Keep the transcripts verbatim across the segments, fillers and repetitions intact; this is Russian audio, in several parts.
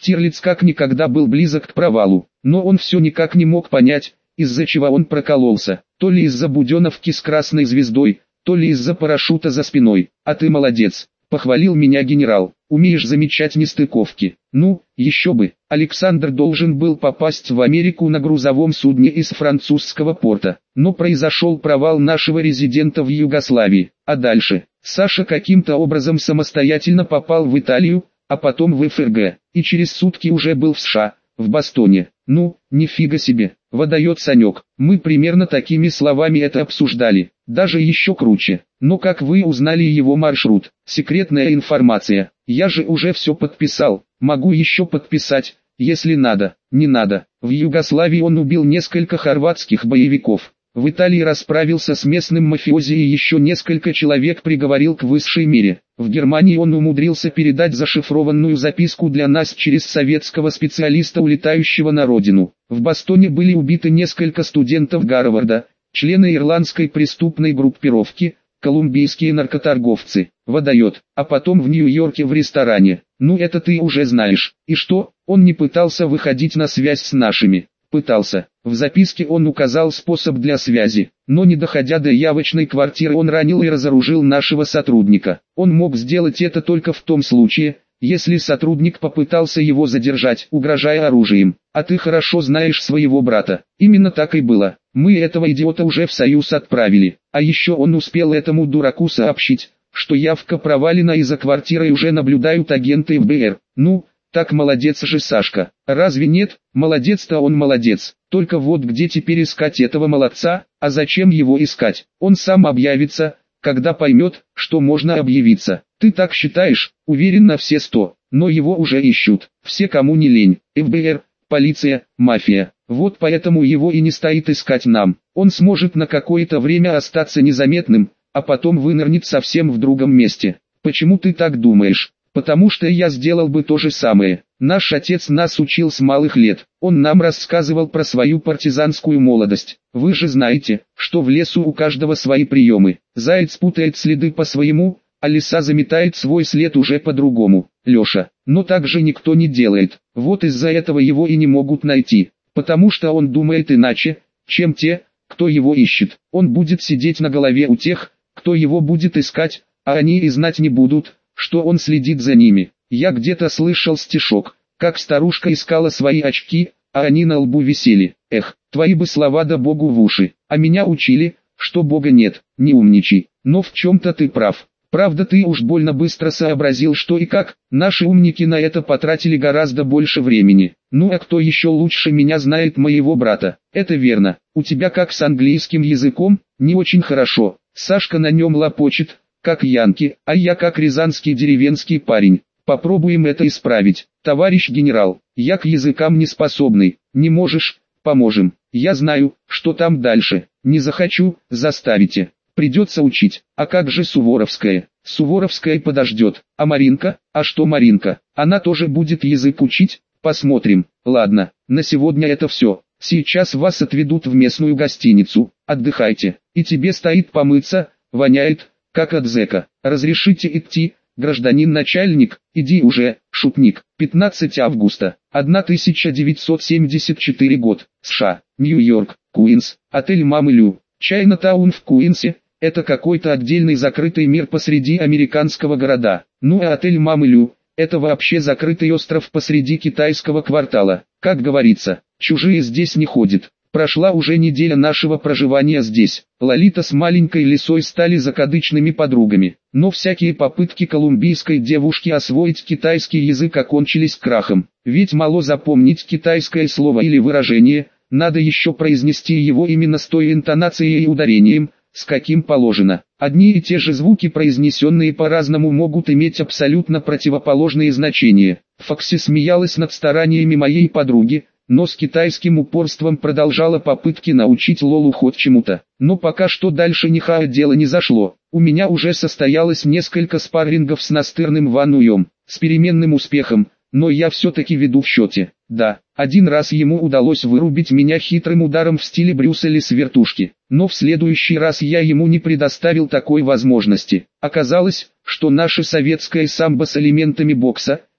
Штирлиц как никогда был близок к провалу, но он все никак не мог понять, из-за чего он прокололся, то ли из-за буденовки с красной звездой, то ли из-за парашюта за спиной. А ты молодец, похвалил меня генерал, умеешь замечать нестыковки. Ну, еще бы, Александр должен был попасть в Америку на грузовом судне из французского порта, но произошел провал нашего резидента в Югославии, а дальше, Саша каким-то образом самостоятельно попал в Италию, а потом в эф эр гэ, и через сутки уже был в США, в Бостоне. Ну, нифига себе, выдает Санек, мы примерно такими словами это обсуждали, даже еще круче. Но как вы узнали его маршрут? Секретная информация, я же уже все подписал, могу еще подписать, если надо. Не надо, в Югославии он убил несколько хорватских боевиков. В Италии расправился с местным мафиози и еще несколько человек приговорил к высшей мере. В Германии он умудрился передать зашифрованную записку для нас через советского специалиста, улетающего на родину. В Бостоне были убиты несколько студентов Гарварда, члены ирландской преступной группировки, колумбийские наркоторговцы. Выдает, а потом в Нью-Йорке в ресторане. Ну это ты уже знаешь. И что, он не пытался выходить на связь с нашими? Пытался. В записке он указал способ для связи, но не доходя до явочной квартиры он ранил и разоружил нашего сотрудника. Он мог сделать это только в том случае, если сотрудник попытался его задержать, угрожая оружием. А ты хорошо знаешь своего брата. Именно так и было. Мы этого идиота уже в Союз отправили. А еще он успел этому дураку сообщить, что явка провалена и за квартирой уже наблюдают агенты эф бэ эр. Ну, так молодец же Сашка. Разве нет? Молодец-то он молодец. Только вот где теперь искать этого молодца? А зачем его искать? Он сам объявится, когда поймет, что можно объявиться. Ты так считаешь? Уверен на все сто. Но его уже ищут. Все, кому не лень. эф бэ эр, полиция, мафия. Вот поэтому его и не стоит искать нам. Он сможет на какое-то время остаться незаметным, а потом вынырнет совсем в другом месте. Почему ты так думаешь? Потому что я сделал бы то же самое. Наш отец нас учил с малых лет. Он нам рассказывал про свою партизанскую молодость. Вы же знаете, что в лесу у каждого свои приемы. Заяц путает следы по-своему, а лиса заметает свой след уже по-другому. Леша, но так же никто не делает. Вот из-за этого его и не могут найти. Потому что он думает иначе, чем те, кто его ищет. Он будет сидеть на голове у тех, кто его будет искать, а они и знать не будут, что он следит за ними. Я где-то слышал стишок, как старушка искала свои очки, а они на лбу висели. Эх, твои бы слова да Богу в уши. А меня учили, что Бога нет, не умничай. Но в чем-то ты прав. Правда, ты уж больно быстро сообразил, что и как. Наши умники на это потратили гораздо больше времени. Ну а кто еще лучше меня знает моего брата? Это верно. У тебя как с английским языком? Не очень хорошо. Сашка на нем лопочет, как янки, а я как рязанский деревенский парень. Попробуем это исправить. Товарищ генерал, я к языкам не способный. Не можешь? Поможем. Я знаю, что там дальше. Не захочу, заставите. Придется учить. А как же Суворовская? Суворовская подождет. А Маринка? А что Маринка? Она тоже будет язык учить? Посмотрим. Ладно, на сегодня это все. Сейчас вас отведут в местную гостиницу. Отдыхайте. И тебе стоит помыться, воняет, как от зэка. Разрешите идти, гражданин начальник? Иди уже, шутник. пятнадцатого августа, тысяча девятьсот семьдесят четвёртый год, США, Нью-Йорк, Куинс, отель Мамы Лю. Чайна-таун в Куинсе – это какой-то отдельный закрытый мир посреди американского города. Ну а отель Мамы Лю – это вообще закрытый остров посреди китайского квартала. Как говорится, чужие здесь не ходят. Прошла уже неделя нашего проживания здесь. Лолита с маленькой лисой стали закадычными подругами. Но всякие попытки колумбийской девушки освоить китайский язык окончились крахом. Ведь мало запомнить китайское слово или выражение, надо еще произнести его именно с той интонацией и ударением, с каким положено. Одни и те же звуки, произнесенные по-разному, могут иметь абсолютно противоположные значения. Фокси смеялась над стараниями моей подруги, но с китайским упорством продолжала попытки научить Лолу хоть чему-то. Но пока что дальше нихая дело не зашло. У меня уже состоялось несколько спаррингов с настырным Ван Уем, с переменным успехом, но я все-таки веду в счете. Да, один раз ему удалось вырубить меня хитрым ударом в стиле Брюса Ли с вертушки, но в следующий раз я ему не предоставил такой возможности. Оказалось, что наше советское самбо с элементами бокса,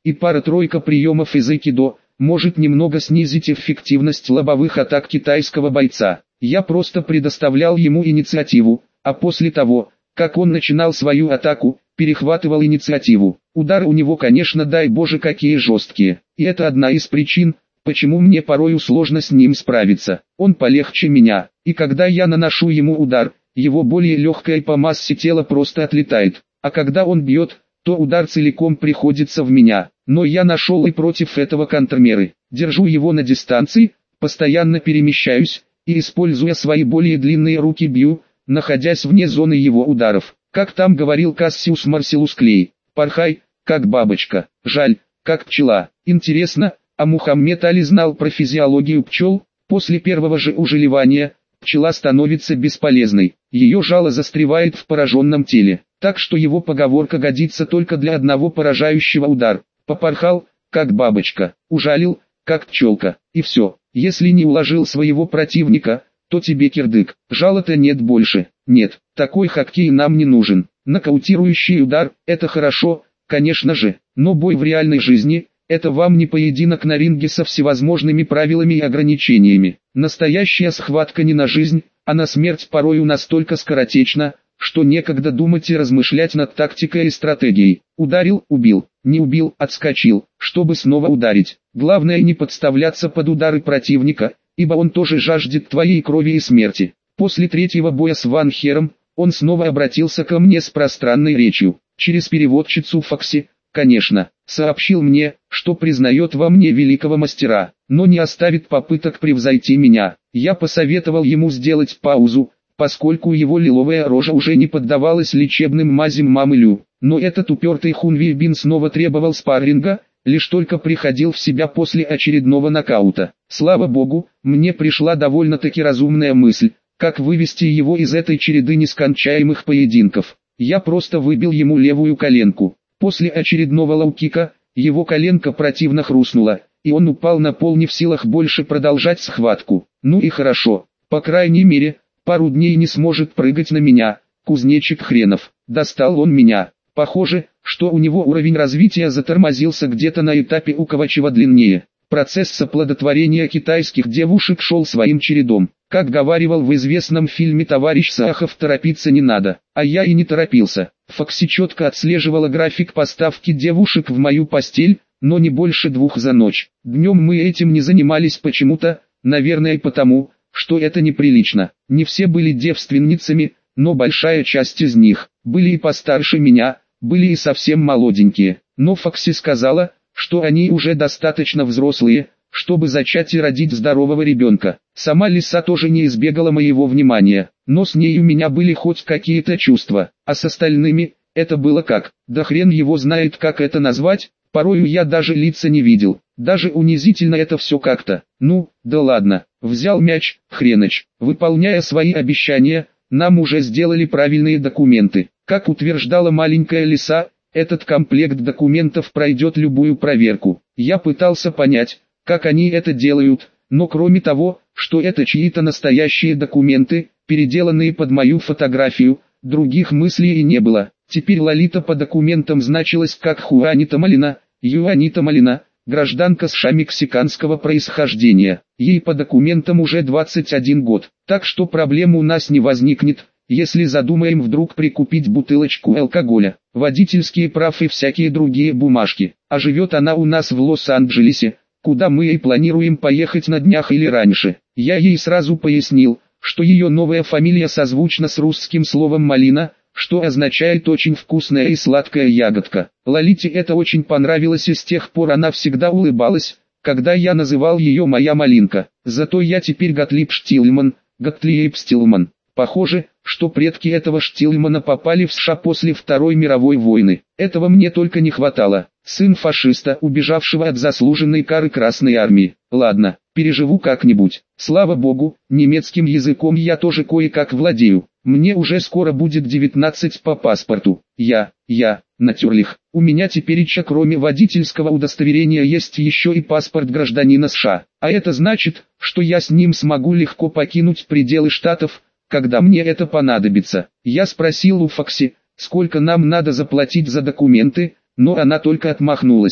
и пара-тройка приемов из айкидо может немного снизить эффективность лобовых атак китайского бойца. Я просто предоставлял ему инициативу, а после того, как он начинал свою атаку, перехватывал инициативу. Удары у него, конечно, дай боже, какие жесткие, и это одна из причин, почему мне порою сложно с ним справиться. Он полегче меня, и когда я наношу ему удар, его более легкая по массе тела просто отлетает, а когда он бьет, то удар целиком приходится в меня. Но я нашел и против этого контрмеры. Держу его на дистанции, постоянно перемещаюсь, и используя свои более длинные руки бью, находясь вне зоны его ударов. Как там говорил Кассиус Марселус Клей, порхай, как бабочка, жаль, как пчела. Интересно, а Мухаммед Али знал про физиологию пчел? После первого же ужелевания, пчела становится бесполезной, ее жало застревает в пораженном теле, так что его поговорка годится только для одного поражающего удара. Попорхал, как бабочка, ужалил, как пчелка, и все. Если не уложил своего противника, то тебе кирдык, жала-то нет больше. Нет, такой хоккей нам не нужен. Нокаутирующий удар – это хорошо, конечно же, но бой в реальной жизни – это вам не поединок на ринге со всевозможными правилами и ограничениями. Настоящая схватка не на жизнь, а на смерть порою настолько скоротечна, что некогда думать и размышлять над тактикой и стратегией. Ударил – убил, не убил – отскочил, чтобы снова ударить. Главное не подставляться под удары противника, ибо он тоже жаждет твоей крови и смерти. После третьего боя с Ван Хером, он снова обратился ко мне с пространной речью, через переводчицу Фокси, конечно, сообщил мне, что признает во мне великого мастера, но не оставит попыток превзойти меня. Я посоветовал ему сделать паузу, поскольку его лиловая рожа уже не поддавалась лечебным мазям мамы Лю. Но этот упертый Хун Ви Бин снова требовал спарринга, лишь только приходил в себя после очередного нокаута. Слава богу, мне пришла довольно-таки разумная мысль, как вывести его из этой череды нескончаемых поединков. Я просто выбил ему левую коленку. После очередного лоу-кика, его коленка противно хрустнула, и он упал на пол, не в силах больше продолжать схватку. Ну и хорошо, по крайней мере, пару дней не сможет прыгать на меня, кузнечик хренов. Достал он меня. Похоже, что у него уровень развития затормозился где-то на этапе у кого чего длиннее. Процесс оплодотворения китайских девушек шел своим чередом. Как говаривал в известном фильме товарищ Сахов, торопиться не надо, а я и не торопился. Фокси четко отслеживала график поставки девушек в мою постель, но не больше двух за ночь. Днем мы этим не занимались почему-то, наверное потому, что это неприлично. Не все были девственницами, но большая часть из них были и постарше меня, были и совсем молоденькие. Но Фокси сказала, что они уже достаточно взрослые, чтобы зачать и родить здорового ребенка. Сама Лиса тоже не избегала моего внимания, но с ней у меня были хоть какие-то чувства, а с остальными, это было как, да хрен его знает, как это назвать, порою я даже лица не видел, даже унизительно это все как-то. Ну, да ладно, взял мяч, хреноч, выполняя свои обещания, нам уже сделали правильные документы. Как утверждала маленькая Лиса, этот комплект документов пройдет любую проверку. Я пытался понять, как они это делают, но кроме того, что это чьи-то настоящие документы, переделанные под мою фотографию, других мыслей и не было. Теперь Лолита по документам значилась как Хуанита Малина, Юанита Малина, гражданка США мексиканского происхождения. Ей по документам уже двадцать один год, так что проблем у нас не возникнет, если задумаем вдруг прикупить бутылочку алкоголя, водительские права и всякие другие бумажки. А живет она у нас в Лос-Анджелесе, куда мы и планируем поехать на днях или раньше. Я ей сразу пояснил, что ее новая фамилия созвучна с русским словом «малина», что означает «очень вкусная и сладкая ягодка». Лолите это очень понравилось, и с тех пор она всегда улыбалась, когда я называл ее «моя малинка». Зато я теперь Готлиб Штилман, Готлиеб Штилман. Похоже, что предки этого Штилмана попали в США после Второй мировой войны. Этого мне только не хватало. Сын фашиста, убежавшего от заслуженной кары Красной армии. Ладно, переживу как-нибудь. Слава богу, немецким языком я тоже кое-как владею. Мне уже скоро будет девятнадцать по паспорту. Я, я, натюрлих. У меня тепереча кроме водительского удостоверения есть еще и паспорт гражданина США. А это значит, что я с ним смогу легко покинуть пределы Штатов, когда мне это понадобится. Я спросил у Фокси, сколько нам надо заплатить за документы, но она только отмахнулась.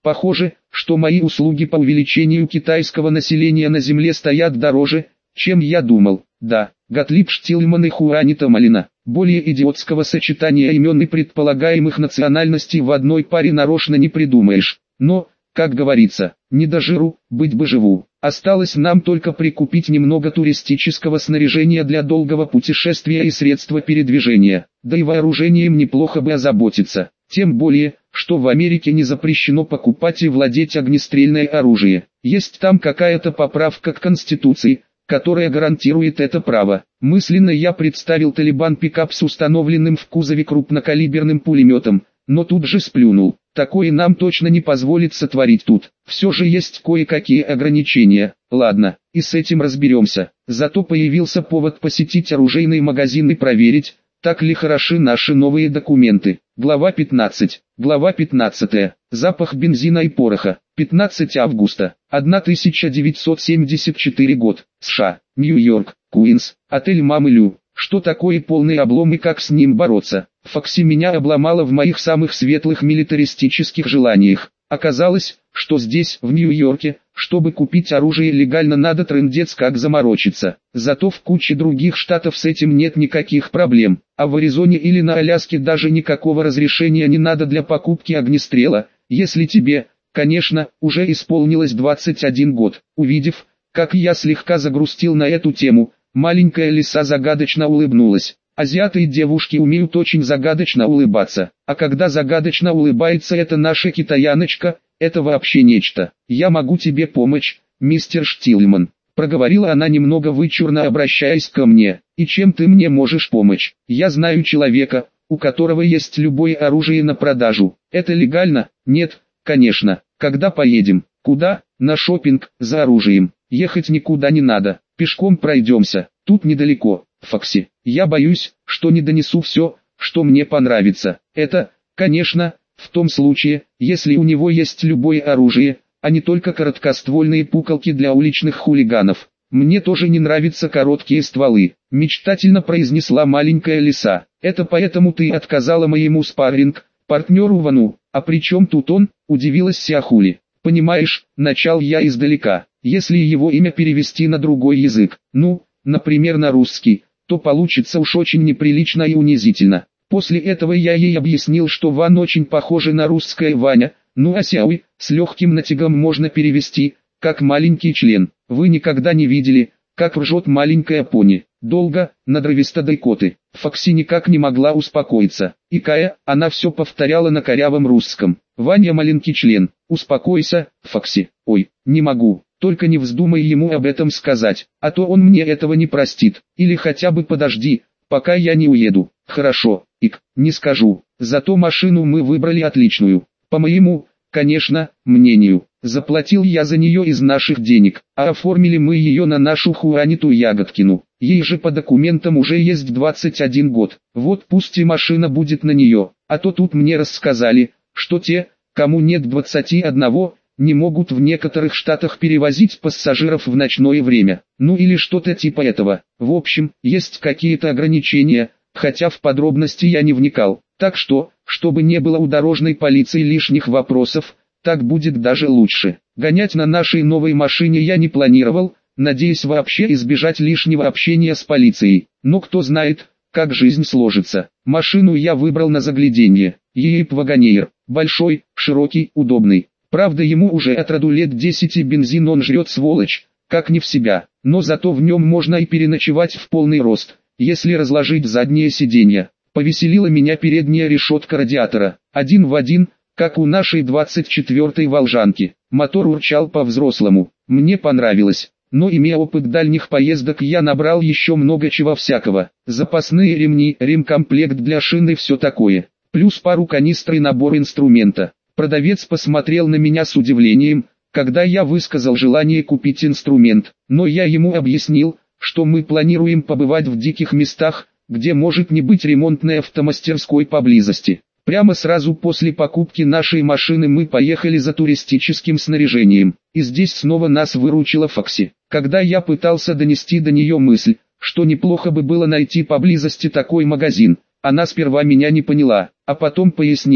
Похоже, что мои услуги по увеличению китайского населения на земле стоят дороже, чем я думал. Да, Готлиб Штилман и Хуанита Малина. Более идиотского сочетания имен и предполагаемых национальностей в одной паре нарочно не придумаешь. Но, как говорится, не до жиру, быть бы живу. Осталось нам только прикупить немного туристического снаряжения для долгого путешествия и средства передвижения. Да и вооружением неплохо бы озаботиться. Тем более, что в Америке не запрещено покупать и владеть огнестрельное оружие. Есть там какая-то поправка к Конституции, которая гарантирует это право. Мысленно я представил Талибан-пикап с установленным в кузове крупнокалиберным пулеметом, но тут же сплюнул. Такое нам точно не позволит сотворить тут. Все же есть кое-какие ограничения. Ладно, и с этим разберемся. Зато появился повод посетить оружейный магазин и проверить, так ли хороши наши новые документы. Глава пятнадцать. Глава пятнадцатая. Запах бензина и пороха. пятнадцатого августа. тысяча девятьсот семьдесят четвёртый год. США. Нью-Йорк. Куинс. Отель Мамы Лю. Что такое полный облом и как с ним бороться? Фокси меня обломала в моих самых светлых милитаристических желаниях. Оказалось, что здесь, в Нью-Йорке, чтобы купить оружие легально, надо трындец как заморочиться. Зато в куче других штатов с этим нет никаких проблем. А в Аризоне или на Аляске даже никакого разрешения не надо для покупки огнестрела, если тебе, конечно, уже исполнилось двадцать один год. Увидев, как я слегка загрустил на эту тему, маленькая лиса загадочно улыбнулась. Азиаты и девушки умеют очень загадочно улыбаться, а когда загадочно улыбается эта наша китаяночка, это вообще нечто. «Я могу тебе помочь, мистер Штилман», — проговорила она немного вычурно, обращаясь ко мне. «И чем ты мне можешь помочь? Я знаю человека, у которого есть любое оружие на продажу. Это легально?» «Нет, конечно. Когда поедем?» «Куда?» «На шопинг, за оружием. Ехать никуда не надо, пешком пройдемся, тут недалеко». «Фокси, я боюсь, что не донесу все, что мне понравится. Это, конечно, в том случае, если у него есть любое оружие, а не только короткоствольные пукалки для уличных хулиганов. Мне тоже не нравятся короткие стволы», — мечтательно произнесла маленькая лиса. «Это поэтому ты отказала моему спарринг-партнеру Вану. А при чем тут он?» — удивилась Сяхули. «Понимаешь, начал я издалека. Если его имя перевести на другой язык, ну, например, на русский, то получится уж очень неприлично и унизительно. После этого я ей объяснил, что Ван очень похоже на русское Ваня, ну а Сяуй, с легким натягом можно перевести, как маленький член. Вы никогда не видели, как ржет маленькая пони. Долго, надрывисто дайкоты. Фокси никак не могла успокоиться. Икая, она все повторяла на корявом русском. «Ваня маленький член, успокойся, Фокси». «Ой, не могу. Только не вздумай ему об этом сказать, а то он мне этого не простит. Или хотя бы подожди, пока я не уеду». «Хорошо, Ик, не скажу. Зато машину мы выбрали отличную. По моему, конечно, мнению. Заплатил я за нее из наших денег, а оформили мы ее на нашу Хуаниту Ягодкину. Ей же по документам уже есть двадцать один год. Вот пусть и машина будет на нее. А то тут мне рассказали, что те, кому нет двадцати одного, не могут в некоторых штатах перевозить пассажиров в ночное время. Ну или что-то типа этого. В общем, есть какие-то ограничения, хотя в подробности я не вникал. Так что, чтобы не было у дорожной полиции лишних вопросов, так будет даже лучше. Гонять на нашей новой машине я не планировал, надеясь вообще избежать лишнего общения с полицией. Но кто знает, как жизнь сложится. Машину я выбрал на загляденье. Еип Вагонейр. Большой, широкий, удобный. Правда, ему уже от роду лет десять и бензин он жрет сволочь, как не в себя. Но зато в нем можно и переночевать в полный рост, если разложить заднее сиденье. Повеселила меня передняя решетка радиатора. Один в один, как у нашей двадцать четвёртой Волжанки. Мотор урчал по-взрослому. Мне понравилось. Но имея опыт дальних поездок, я набрал еще много чего всякого. Запасные ремни, ремкомплект для шин и все такое. Плюс пару канистр и набор инструмента. Продавец посмотрел на меня с удивлением, когда я высказал желание купить инструмент. Но я ему объяснил, что мы планируем побывать в диких местах, где может не быть ремонтной автомастерской поблизости. Прямо сразу после покупки нашей машины мы поехали за туристическим снаряжением. И здесь снова нас выручила Фокси. Когда я пытался донести до нее мысль, что неплохо бы было найти поблизости такой магазин, она сперва меня не поняла, а потом пояснила,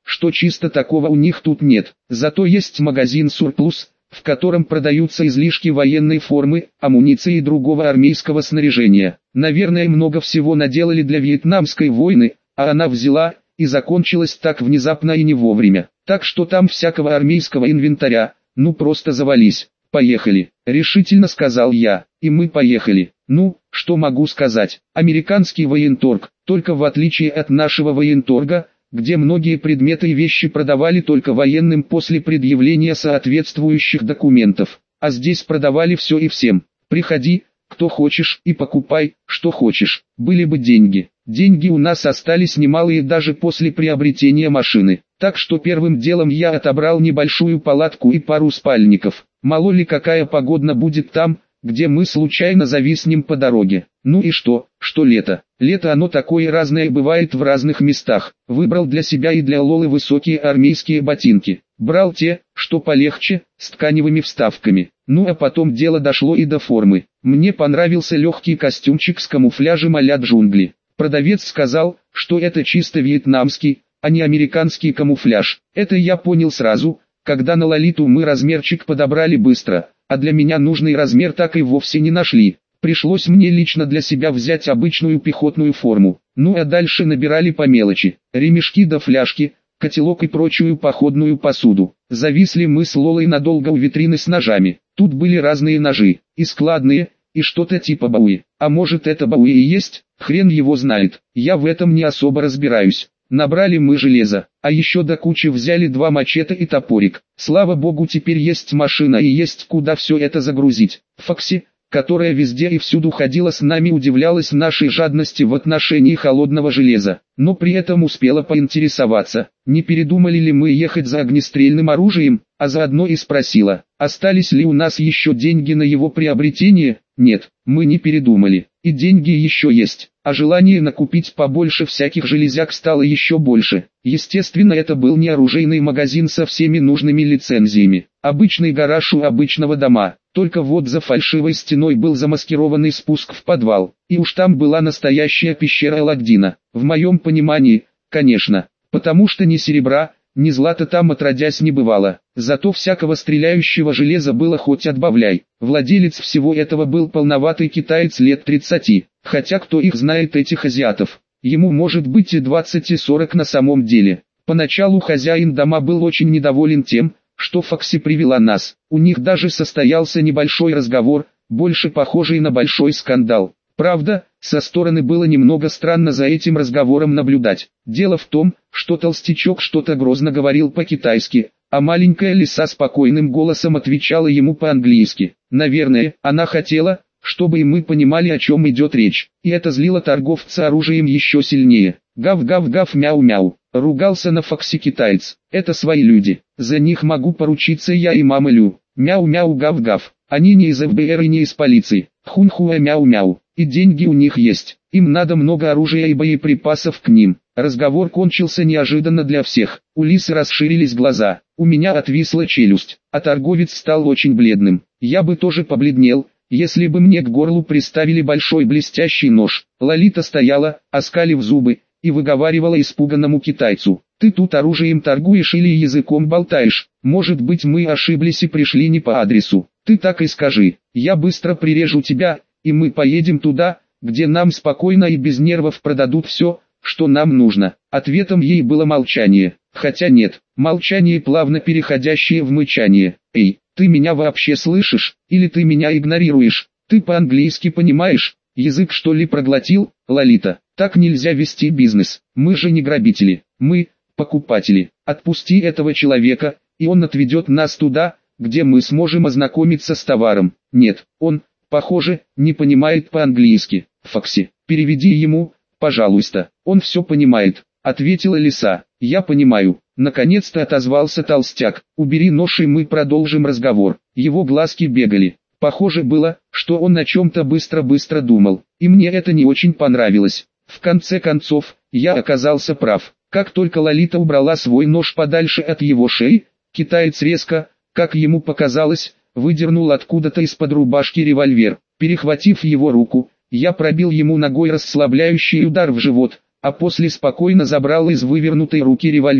что чисто такого у них тут нет. Зато есть магазин «Сурплус», в котором продаются излишки военной формы, амуниции и другого армейского снаряжения. Наверное, много всего наделали для Вьетнамской войны, а она взяла и закончилась так внезапно и не вовремя. Так что там всякого армейского инвентаря, ну просто завались. «Поехали», — решительно сказал я, и мы поехали. Ну, что могу сказать, американский военторг, только в отличие от нашего военторга, где многие предметы и вещи продавали только военным после предъявления соответствующих документов, а здесь продавали все и всем. Приходи, кто хочешь, и покупай, что хочешь. Были бы деньги. Деньги у нас остались немалые даже после приобретения машины. Так что первым делом я отобрал небольшую палатку и пару спальников. Мало ли какая погода будет там, где мы случайно зависнем по дороге. Ну и что, что лето? Лето оно такое разное бывает в разных местах. Выбрал для себя и для Лолы высокие армейские ботинки. Брал те, что полегче, с тканевыми вставками. Ну а потом дело дошло и до формы. Мне понравился легкий костюмчик с камуфляжем а-ля джунгли. Продавец сказал, что это чисто вьетнамский, а не американский камуфляж. Это я понял сразу, когда на Лолиту мы размерчик подобрали быстро, а для меня нужный размер так и вовсе не нашли. Пришлось мне лично для себя взять обычную пехотную форму. Ну а дальше набирали по мелочи. Ремешки да фляжки, котелок и прочую походную посуду. Зависли мы с Лолой надолго у витрины с ножами. Тут были разные ножи, и складные, и что-то типа бауи. А может это бауи и есть, хрен его знает. Я в этом не особо разбираюсь. Набрали мы железо, а еще до кучи взяли два мачете и топорик. Слава богу, теперь есть машина и есть куда все это загрузить. Фокси, которая везде и всюду ходила с нами, удивлялась нашей жадности в отношении холодного железа, но при этом успела поинтересоваться, не передумали ли мы ехать за огнестрельным оружием, а заодно и спросила, остались ли у нас еще деньги на его приобретение. Нет, мы не передумали, и деньги еще есть, а желание накупить побольше всяких железяк стало еще больше. Естественно, это был не оружейный магазин со всеми нужными лицензиями, обычный гараж у обычного дома, только вот за фальшивой стеной был замаскированный спуск в подвал, и уж там была настоящая пещера Аладдина, в моем понимании, конечно, потому что ни серебра, ни злата там отродясь не бывало, зато всякого стреляющего железа было хоть отбавляй. Владелец всего этого был полноватый китаец лет тридцати, хотя кто их знает, этих азиатов, ему может быть и двадцать и сорок на самом деле. Поначалу хозяин дома был очень недоволен тем, что Фокси привела нас, у них даже состоялся небольшой разговор, больше похожий на большой скандал. Правда, со стороны было немного странно за этим разговором наблюдать. Дело в том, что толстячок что-то грозно говорил по-китайски, а маленькая лиса спокойным голосом отвечала ему по-английски. Наверное, она хотела, чтобы и мы понимали, о чем идет речь, и это злило торговца оружием еще сильнее. Гав-гав-гав, мяу-мяу, ругался на Фокси китаец. Это свои люди, за них могу поручиться я и мама Лю. Мяу-мяу, гав-гав, они не из эф бэ эр и не из полиции. Хунь-хуа, мяу-мяу. И деньги у них есть, им надо много оружия и боеприпасов к ним. Разговор кончился неожиданно для всех, у лисы расширились глаза, у меня отвисла челюсть, а торговец стал очень бледным. Я бы тоже побледнел, если бы мне к горлу приставили большой блестящий нож. Лолита стояла, оскалив зубы, и выговаривала испуганному китайцу: «Ты тут оружием торгуешь или языком болтаешь? Может быть, мы ошиблись и пришли не по адресу? Ты так и скажи, я быстро прирежу тебя, и мы поедем туда, где нам спокойно и без нервов продадут все, что нам нужно». Ответом ей было молчание, хотя нет, молчание, плавно переходящее в мычание. «Эй, ты меня вообще слышишь, или ты меня игнорируешь? Ты по-английски понимаешь? Язык что ли проглотил, Лолита? Так нельзя вести бизнес, мы же не грабители, мы – покупатели. Отпусти этого человека, и он отведет нас туда, где мы сможем ознакомиться с товаром». «Нет, он, похоже, не понимает по-английски. Фокси, переведи ему, пожалуйста, он все понимает», — ответила лиса. «Я понимаю». Наконец-то отозвался толстяк. «Убери нож и мы продолжим разговор». Его глазки бегали. Похоже было, что он о чем-то быстро-быстро думал, и мне это не очень понравилось. В конце концов, я оказался прав. Как только Лолита убрала свой нож подальше от его шеи, китаец резко, как ему показалось, выдернул откуда-то из-под рубашки револьвер. Перехватив его руку, я пробил ему ногой расслабляющий удар в живот, а после спокойно забрал из вывернутой руки револьвер.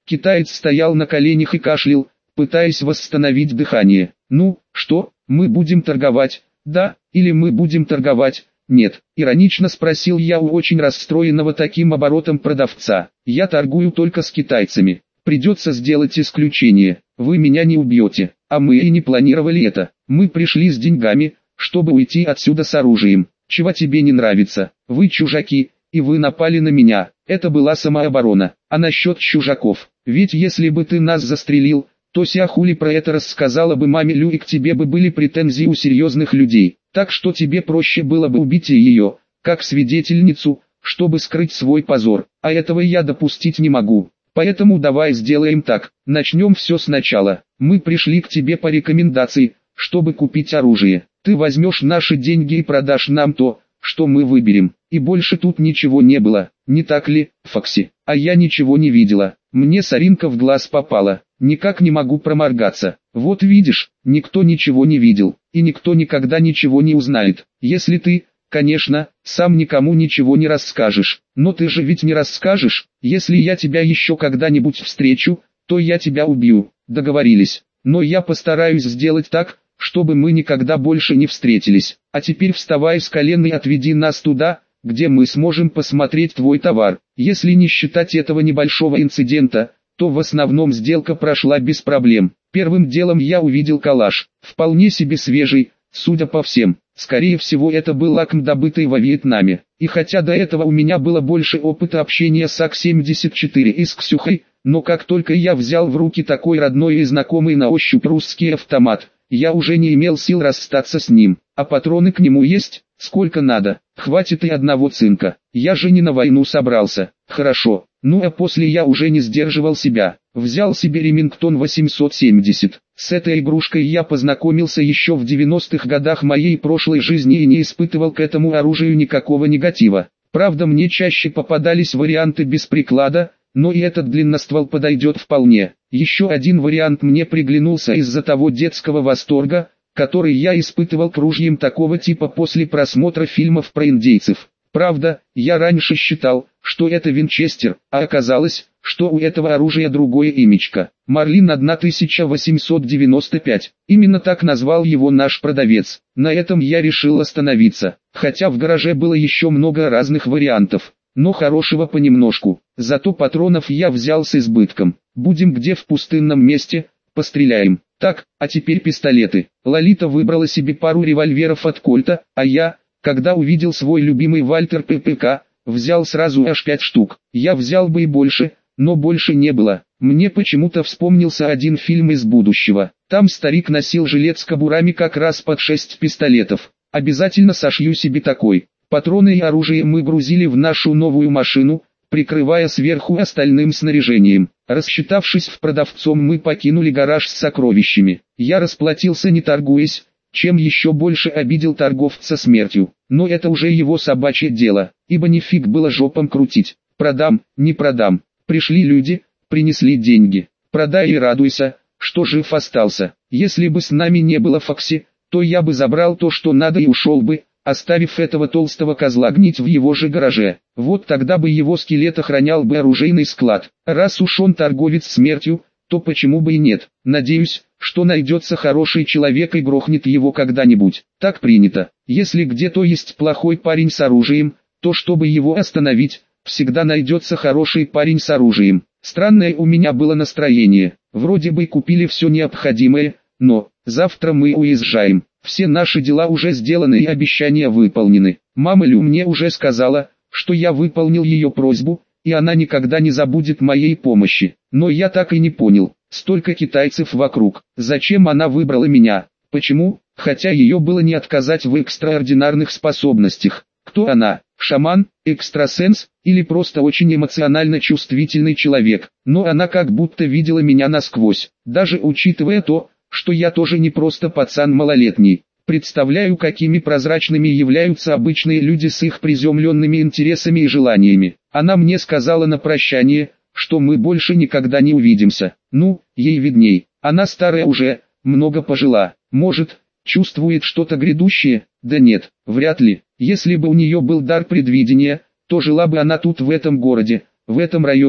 Китаец стоял на коленях и кашлял, пытаясь восстановить дыхание. «Ну, что, мы будем торговать, да, или мы будем торговать?» «Нет», — иронично спросил я у очень расстроенного таким оборотом продавца. «Я торгую только с китайцами. Придется сделать исключение. Вы меня не убьете, а мы и не планировали это. Мы пришли с деньгами, чтобы уйти отсюда с оружием. Чего тебе не нравится? Вы чужаки, и вы напали на меня. Это была самооборона. А насчет чужаков, ведь если бы ты нас застрелил, то ся хули про это рассказала бы маме Лю, и к тебе бы были претензии у серьезных людей. Так что тебе проще было бы убить ее, как свидетельницу, чтобы скрыть свой позор. А этого я допустить не могу. Поэтому давай сделаем так, начнем все сначала. Мы пришли к тебе по рекомендации, чтобы купить оружие. Ты возьмешь наши деньги и продашь нам то, что мы выберем. И больше тут ничего не было, не так ли, Фокси? А я ничего не видела. Мне соринка в глаз попала. Никак не могу проморгаться. Вот видишь, никто ничего не видел, и никто никогда ничего не узнает. Если ты, конечно, сам никому ничего не расскажешь. Но ты же ведь не расскажешь. Если я тебя еще когда-нибудь встречу, то я тебя убью. Договорились. Но я постараюсь сделать так, чтобы мы никогда больше не встретились. А теперь вставай с колен и отведи нас туда, где мы сможем посмотреть твой товар. Если не считать этого небольшого инцидента, то в основном сделка прошла без проблем. Первым делом я увидел калаш, вполне себе свежий, судя по всем. Скорее всего, это был лакм, добытый во Вьетнаме. И хотя до этого у меня было больше опыта общения с ак семьдесят четыре и с Ксюхой, но как только я взял в руки такой родной и знакомый на ощупь русский автомат, я уже не имел сил расстаться с ним. А патроны к нему есть? Сколько надо? Хватит и одного цинка. Я же не на войну собрался. Хорошо. Ну а после я уже не сдерживал себя. Взял себе Ремингтон восемьсот семьдесят. С этой игрушкой я познакомился еще в девяностых годах моей прошлой жизни и не испытывал к этому оружию никакого негатива. Правда, мне чаще попадались варианты без приклада, но и этот длинноствол подойдет вполне. Еще один вариант мне приглянулся из-за того детского восторга, который я испытывал к ружьям такого типа после просмотра фильмов про индейцев. Правда, я раньше считал, что это Винчестер, а оказалось, что у этого оружия другое имечко. Марлин тысяча восемьсот девяносто пять. Именно так назвал его наш продавец. На этом я решил остановиться, хотя в гараже было еще много разных вариантов, но хорошего понемножку. Зато патронов я взял с избытком. Будем где в пустынном месте, постреляем. Так, а теперь пистолеты. Лолита выбрала себе пару револьверов от Кольта, а я, когда увидел свой любимый Вальтер ППК, взял сразу аж пять штук. Я взял бы и больше, но больше не было. Мне почему-то вспомнился один фильм из будущего. Там старик носил жилет с кобурами как раз под шесть пистолетов. Обязательно сошью себе такой. Патроны и оружие мы грузили в нашу новую машину, прикрывая сверху остальным снаряжением. Рассчитавшись в продавцом, мы покинули гараж с сокровищами. Я расплатился не торгуясь, чем еще больше обидел торговца смертью. Но это уже его собачье дело, ибо нифиг было жопом крутить. Продам, не продам. Пришли люди, принесли деньги. Продай и радуйся, что жив остался. Если бы с нами не было Фокси, то я бы забрал то, что надо, и ушел бы, оставив этого толстого козла гнить в его же гараже. Вот тогда бы его скелет охранял бы оружейный склад. Раз уж он торговец смертью, то почему бы и нет. Надеюсь, что найдется хороший человек и грохнет его когда-нибудь. Так принято. Если где-то есть плохой парень с оружием, то чтобы его остановить, всегда найдется хороший парень с оружием. Странное у меня было настроение. Вроде бы купили все необходимое, но завтра мы уезжаем. Все наши дела уже сделаны и обещания выполнены. Мама Лю мне уже сказала, что я выполнил ее просьбу, и она никогда не забудет моей помощи. Но я так и не понял, столько китайцев вокруг, зачем она выбрала меня? Почему? Хотя ее было не отказать в экстраординарных способностях. Кто она? Шаман, экстрасенс, или просто очень эмоционально чувствительный человек? Но она как будто видела меня насквозь, даже учитывая то, что я тоже не просто пацан малолетний. Представляю, какими прозрачными являются обычные люди с их приземленными интересами и желаниями. Она мне сказала на прощание, что мы больше никогда не увидимся. Ну, ей видней. Она старая уже, много пожила. Может, чувствует что-то грядущее? Да нет, вряд ли. Если бы у нее был дар предвидения, то жила бы она тут в этом городе, в этом районе,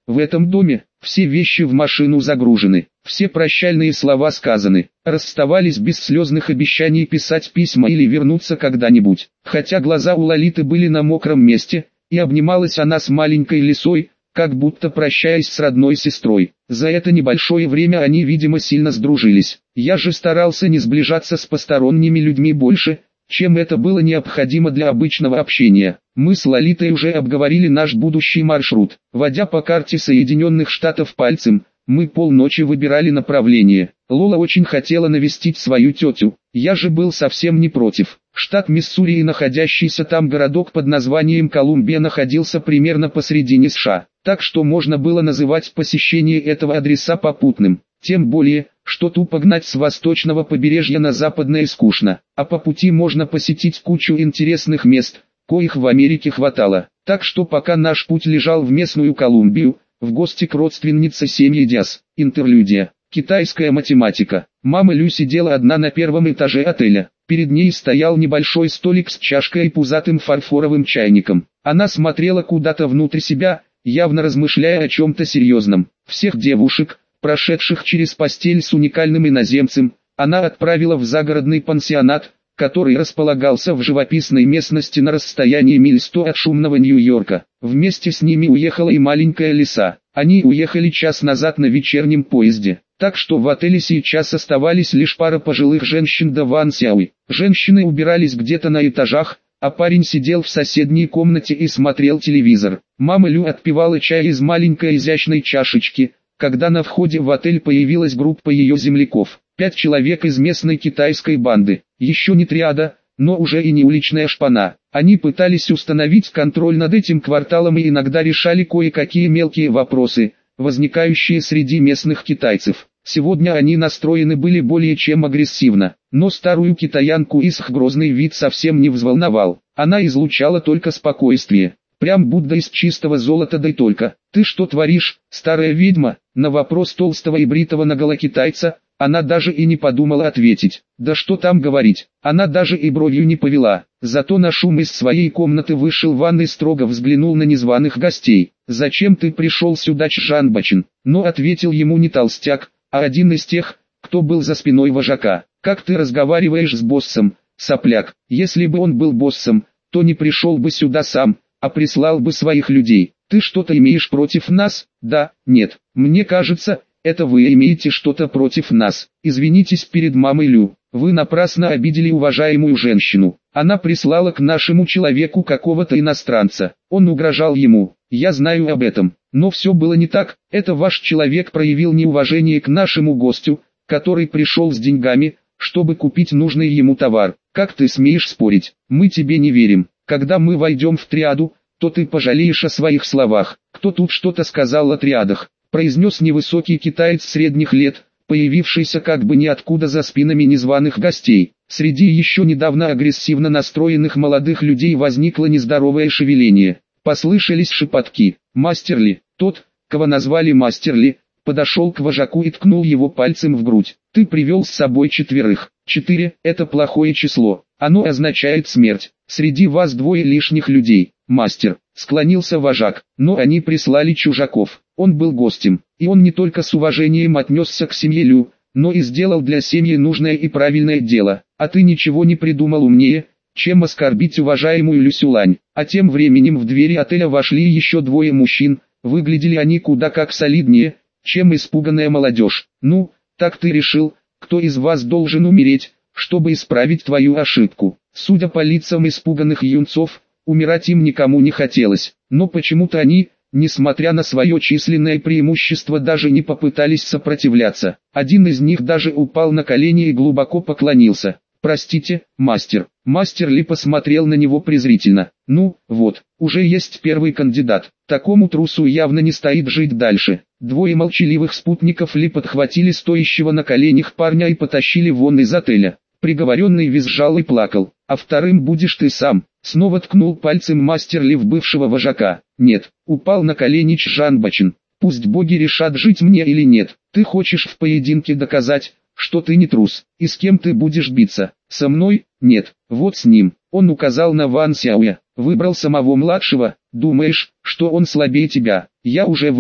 В этом доме все вещи в машину загружены, все прощальные слова сказаны, расставались без слезных обещаний писать письма или вернуться когда-нибудь. Хотя глаза у Лолиты были на мокром месте, и обнималась она с маленькой лисой, как будто прощаясь с родной сестрой. За это небольшое время они, видимо, сильно сдружились. Я же старался не сближаться с посторонними людьми больше, чем это было необходимо для обычного общения. Мы с Лолитой уже обговорили наш будущий маршрут. Водя по карте Соединенных Штатов пальцем, мы полночи выбирали направление. Лола очень хотела навестить свою тетю. Я же был совсем не против. Штат Миссури и находящийся там городок под названием Колумбия находился примерно посредине США. Так что можно было называть посещение этого адреса попутным. Тем более, что тупо гнать с восточного побережья на западное скучно, а по пути можно посетить кучу интересных мест, коих в Америке хватало. Так что пока наш путь лежал в местную Колумбию, в гости к родственнице семьи Диас, интерлюдия, китайская математика. Мама Лю сидела одна на первом этаже отеля. Перед ней стоял небольшой столик с чашкой и пузатым фарфоровым чайником. Она смотрела куда-то внутрь себя, явно размышляя о чем-то серьезном. Всех девушек, прошедших через постель с уникальным иноземцем, она отправила в загородный пансионат, который располагался в живописной местности на расстоянии миль сто от шумного Нью-Йорка. Вместе с ними уехала и маленькая лиса. Они уехали час назад на вечернем поезде, так что в отеле сейчас оставались лишь пара пожилых женщин да Ван Сяуи. Женщины убирались где-то на этажах, а парень сидел в соседней комнате и смотрел телевизор. Мама Лю отпивала чай из маленькой изящной чашечки, когда на входе в отель появилась группа ее земляков. Пять человек из местной китайской банды, еще не триада, но уже и не уличная шпана. Они пытались установить контроль над этим кварталом и иногда решали кое-какие мелкие вопросы, возникающие среди местных китайцев. Сегодня они настроены были более чем агрессивно, но старую китаянку их грозный вид совсем не взволновал. Она излучала только спокойствие. Прям Будда из чистого золота, да и только. «Ты что творишь, старая ведьма?» На вопрос толстого и бритого наголо китайца, она даже и не подумала ответить. Да что там говорить, она даже и бровью не повела. Зато на шум из своей комнаты вышел Ван и строго взглянул на незваных гостей. «Зачем ты пришел сюда, Чжанбачин?» Но ответил ему не толстяк, а один из тех, кто был за спиной вожака. «Как ты разговариваешь с боссом, сопляк? Если бы он был боссом, то не пришел бы сюда сам, а прислал бы своих людей. Ты что-то имеешь против нас?» «Да, нет, мне кажется, это вы имеете что-то против нас. Извинитесь перед мамой Лю, вы напрасно обидели уважаемую женщину. Она прислала к нашему человеку какого-то иностранца, он угрожал ему, я знаю об этом. Но все было не так, это ваш человек проявил неуважение к нашему гостю, который пришел с деньгами, чтобы купить нужный ему товар. Как ты смеешь спорить? Мы тебе не верим. Когда мы войдем в триаду, то ты пожалеешь о своих словах. Кто тут что-то сказал о триадах?» Произнес невысокий китаец средних лет, появившийся как бы ниоткуда за спинами незваных гостей. Среди еще недавно агрессивно настроенных молодых людей возникло нездоровое шевеление. Послышались шепотки. Мастер Ли, тот, кого назвали Мастер Ли, подошел к вожаку и ткнул его пальцем в грудь. «Ты привел с собой четверых. Четыре – это плохое число. Оно означает смерть. Среди вас двое лишних людей, мастер», – склонился вожак. «Но они прислали чужаков. Он был гостем, и он не только с уважением отнесся к семье Лю, но и сделал для семьи нужное и правильное дело. А ты ничего не придумал умнее, чем оскорбить уважаемую Лю Сюлань». А тем временем в двери отеля вошли еще двое мужчин. Выглядели они куда как солиднее, чем испуганная молодежь. «Ну, так ты решил, кто из вас должен умереть, чтобы исправить твою ошибку?» Судя по лицам испуганных юнцов, умирать им никому не хотелось, но почему-то они, несмотря на свое численное преимущество, даже не попытались сопротивляться. Один из них даже упал на колени и глубоко поклонился. «Простите, мастер». Мастер Ли посмотрел на него презрительно. «Ну, вот, уже есть первый кандидат. Такому трусу явно не стоит жить дальше». Двое молчаливых спутников Ли подхватили стоящего на коленях парня и потащили вон из отеля. Приговоренный визжал и плакал. «А вторым будешь ты сам», — снова ткнул пальцем мастер Ли в бывшего вожака. «Нет», — упал на колени Чжанбачин. «Пусть боги решат, жить мне или нет. Ты хочешь в поединке доказать, что ты не трус? И с кем ты будешь биться? Со мной? Нет, вот с ним». Он указал на Ван Сяоя. «Выбрал самого младшего, думаешь, что он слабее тебя? Я уже выбрал.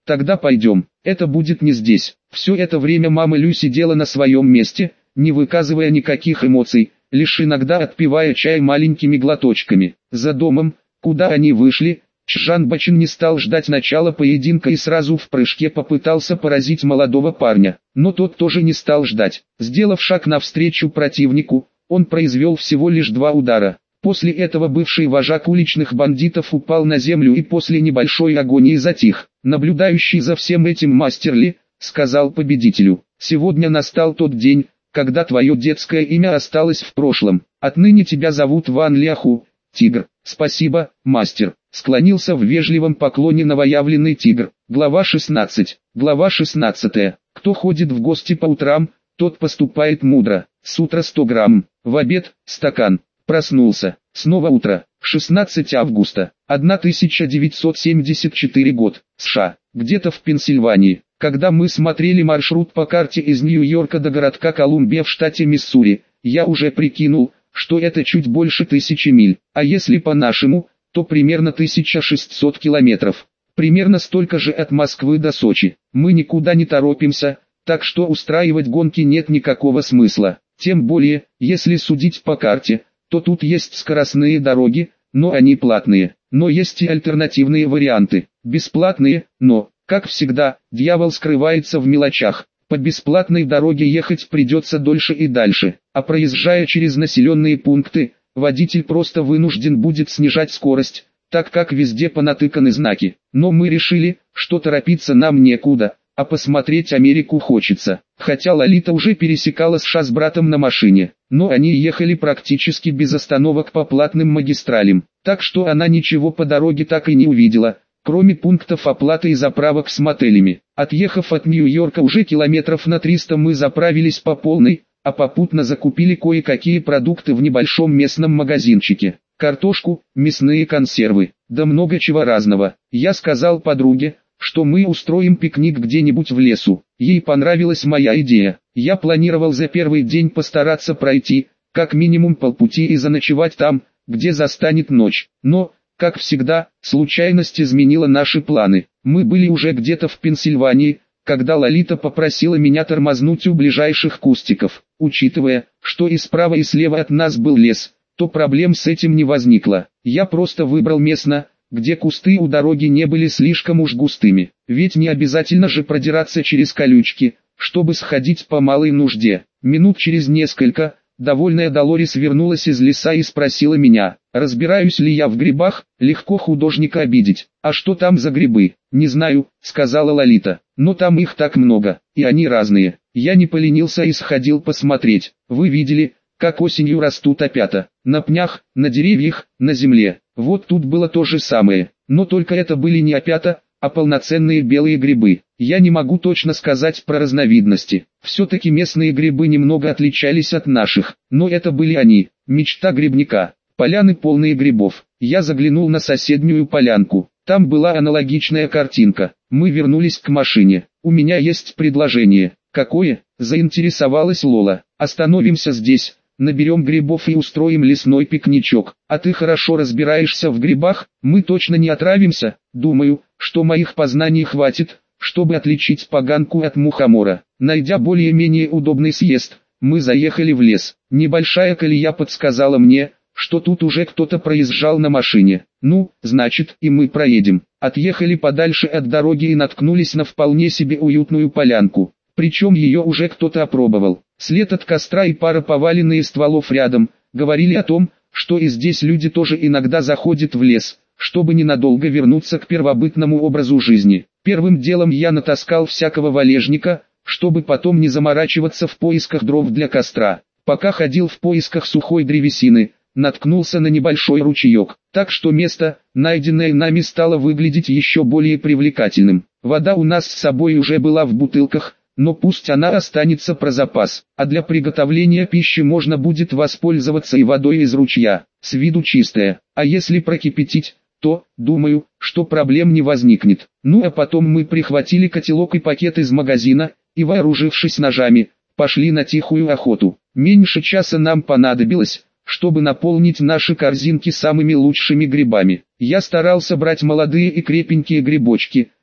Тогда пойдем. Это будет не здесь. Все это время мама Лю сидела на своем месте, не выказывая никаких эмоций, лишь иногда отпивая чай маленькими глоточками. За домом, куда они вышли, Чжан Бачин не стал ждать начала поединка и сразу в прыжке попытался поразить молодого парня. Но тот тоже не стал ждать. Сделав шаг навстречу противнику, он произвел всего лишь два удара. После этого бывший вожак уличных бандитов упал на землю и после небольшой агонии затих. Наблюдающий за всем этим мастер Ли сказал победителю: «Сегодня настал тот день, когда твое детское имя осталось в прошлом. Отныне тебя зовут Ван Ляху, Тигр». «Спасибо, мастер», — склонился в вежливом поклоне новоявленный Тигр. Глава шестнадцать. Глава шестнадцатая. Кто ходит в гости по утрам, тот поступает мудро. С утра сто грамм, в обед — стакан. Проснулся. Снова утро. шестнадцатое августа. тысяча девятьсот семьдесят четвёртый год. США. Где-то в Пенсильвании. Когда мы смотрели маршрут по карте из Нью-Йорка до городка Колумбия в штате Миссури, я уже прикинул, что это чуть больше тысячи миль. А если по-нашему, то примерно тысяча шестьсот километров. Примерно столько же от Москвы до Сочи. Мы никуда не торопимся, так что устраивать гонки нет никакого смысла. Тем более, если судить по карте, то тут есть скоростные дороги, но они платные. Но есть и альтернативные варианты, бесплатные, но, как всегда, дьявол скрывается в мелочах. По бесплатной дороге ехать придется дольше и дальше, а проезжая через населенные пункты, водитель просто вынужден будет снижать скорость, так как везде понатыканы знаки. Но мы решили, что торопиться нам некуда, а посмотреть Америку хочется. Хотя Лолита уже пересекала США с братом на машине, но они ехали практически без остановок по платным магистралям, так что она ничего по дороге так и не увидела, кроме пунктов оплаты и заправок с мотелями. Отъехав от Нью-Йорка уже километров на триста, мы заправились по полной, а попутно закупили кое-какие продукты в небольшом местном магазинчике. Картошку, мясные консервы, да много чего разного. Я сказал подруге, что мы устроим пикник где-нибудь в лесу. Ей понравилась моя идея. Я планировал за первый день постараться пройти, как минимум полпути и заночевать там, где застанет ночь. Но, как всегда, случайность изменила наши планы. Мы были уже где-то в Пенсильвании, когда Лолита попросила меня тормознуть у ближайших кустиков. Учитывая, что и справа и слева от нас был лес, то проблем с этим не возникло. Я просто выбрал место, где кусты у дороги не были слишком уж густыми. Ведь не обязательно же продираться через колючки, чтобы сходить по малой нужде. Минут через несколько, довольная Долорес вернулась из леса и спросила меня, разбираюсь ли я в грибах. Легко художника обидеть. А что там за грибы? Не знаю, сказала Лолита, но там их так много, и они разные. Я не поленился и сходил посмотреть. Вы видели, как осенью растут опята? На пнях, на деревьях, на земле. Вот тут было то же самое, но только это были не опята, а полноценные белые грибы. Я не могу точно сказать про разновидности. Все-таки местные грибы немного отличались от наших, но это были они, мечта грибника. Поляны полные грибов. Я заглянул на соседнюю полянку. Там была аналогичная картинка. Мы вернулись к машине. У меня есть предложение. Какое? Заинтересовалась Лола. Остановимся здесь, наберем грибов и устроим лесной пикничок. А ты хорошо разбираешься в грибах? Мы точно не отравимся? Думаю, что моих познаний хватит, чтобы отличить поганку от мухомора. Найдя более-менее удобный съезд, мы заехали в лес. Небольшая колея подсказала мне, что тут уже кто-то проезжал на машине. Ну, значит, и мы проедем. Отъехали подальше от дороги и наткнулись на вполне себе уютную полянку. Причем ее уже кто-то опробовал. След от костра и пара поваленных стволов рядом говорили о том, что и здесь люди тоже иногда заходят в лес, чтобы ненадолго вернуться к первобытному образу жизни. Первым делом я натаскал всякого валежника, чтобы потом не заморачиваться в поисках дров для костра. Пока ходил в поисках сухой древесины, наткнулся на небольшой ручеек, так что место, найденное нами, стало выглядеть еще более привлекательным. Вода у нас с собой уже была в бутылках, но пусть она останется про запас, а для приготовления пищи можно будет воспользоваться и водой из ручья, с виду чистая, а если прокипятить, то, думаю, что проблем не возникнет. Ну а потом мы прихватили котелок и пакет из магазина, и вооружившись ножами, пошли на тихую охоту. Меньше часа нам понадобилось, чтобы наполнить наши корзинки самыми лучшими грибами. Я старался брать молодые и крепенькие грибочки,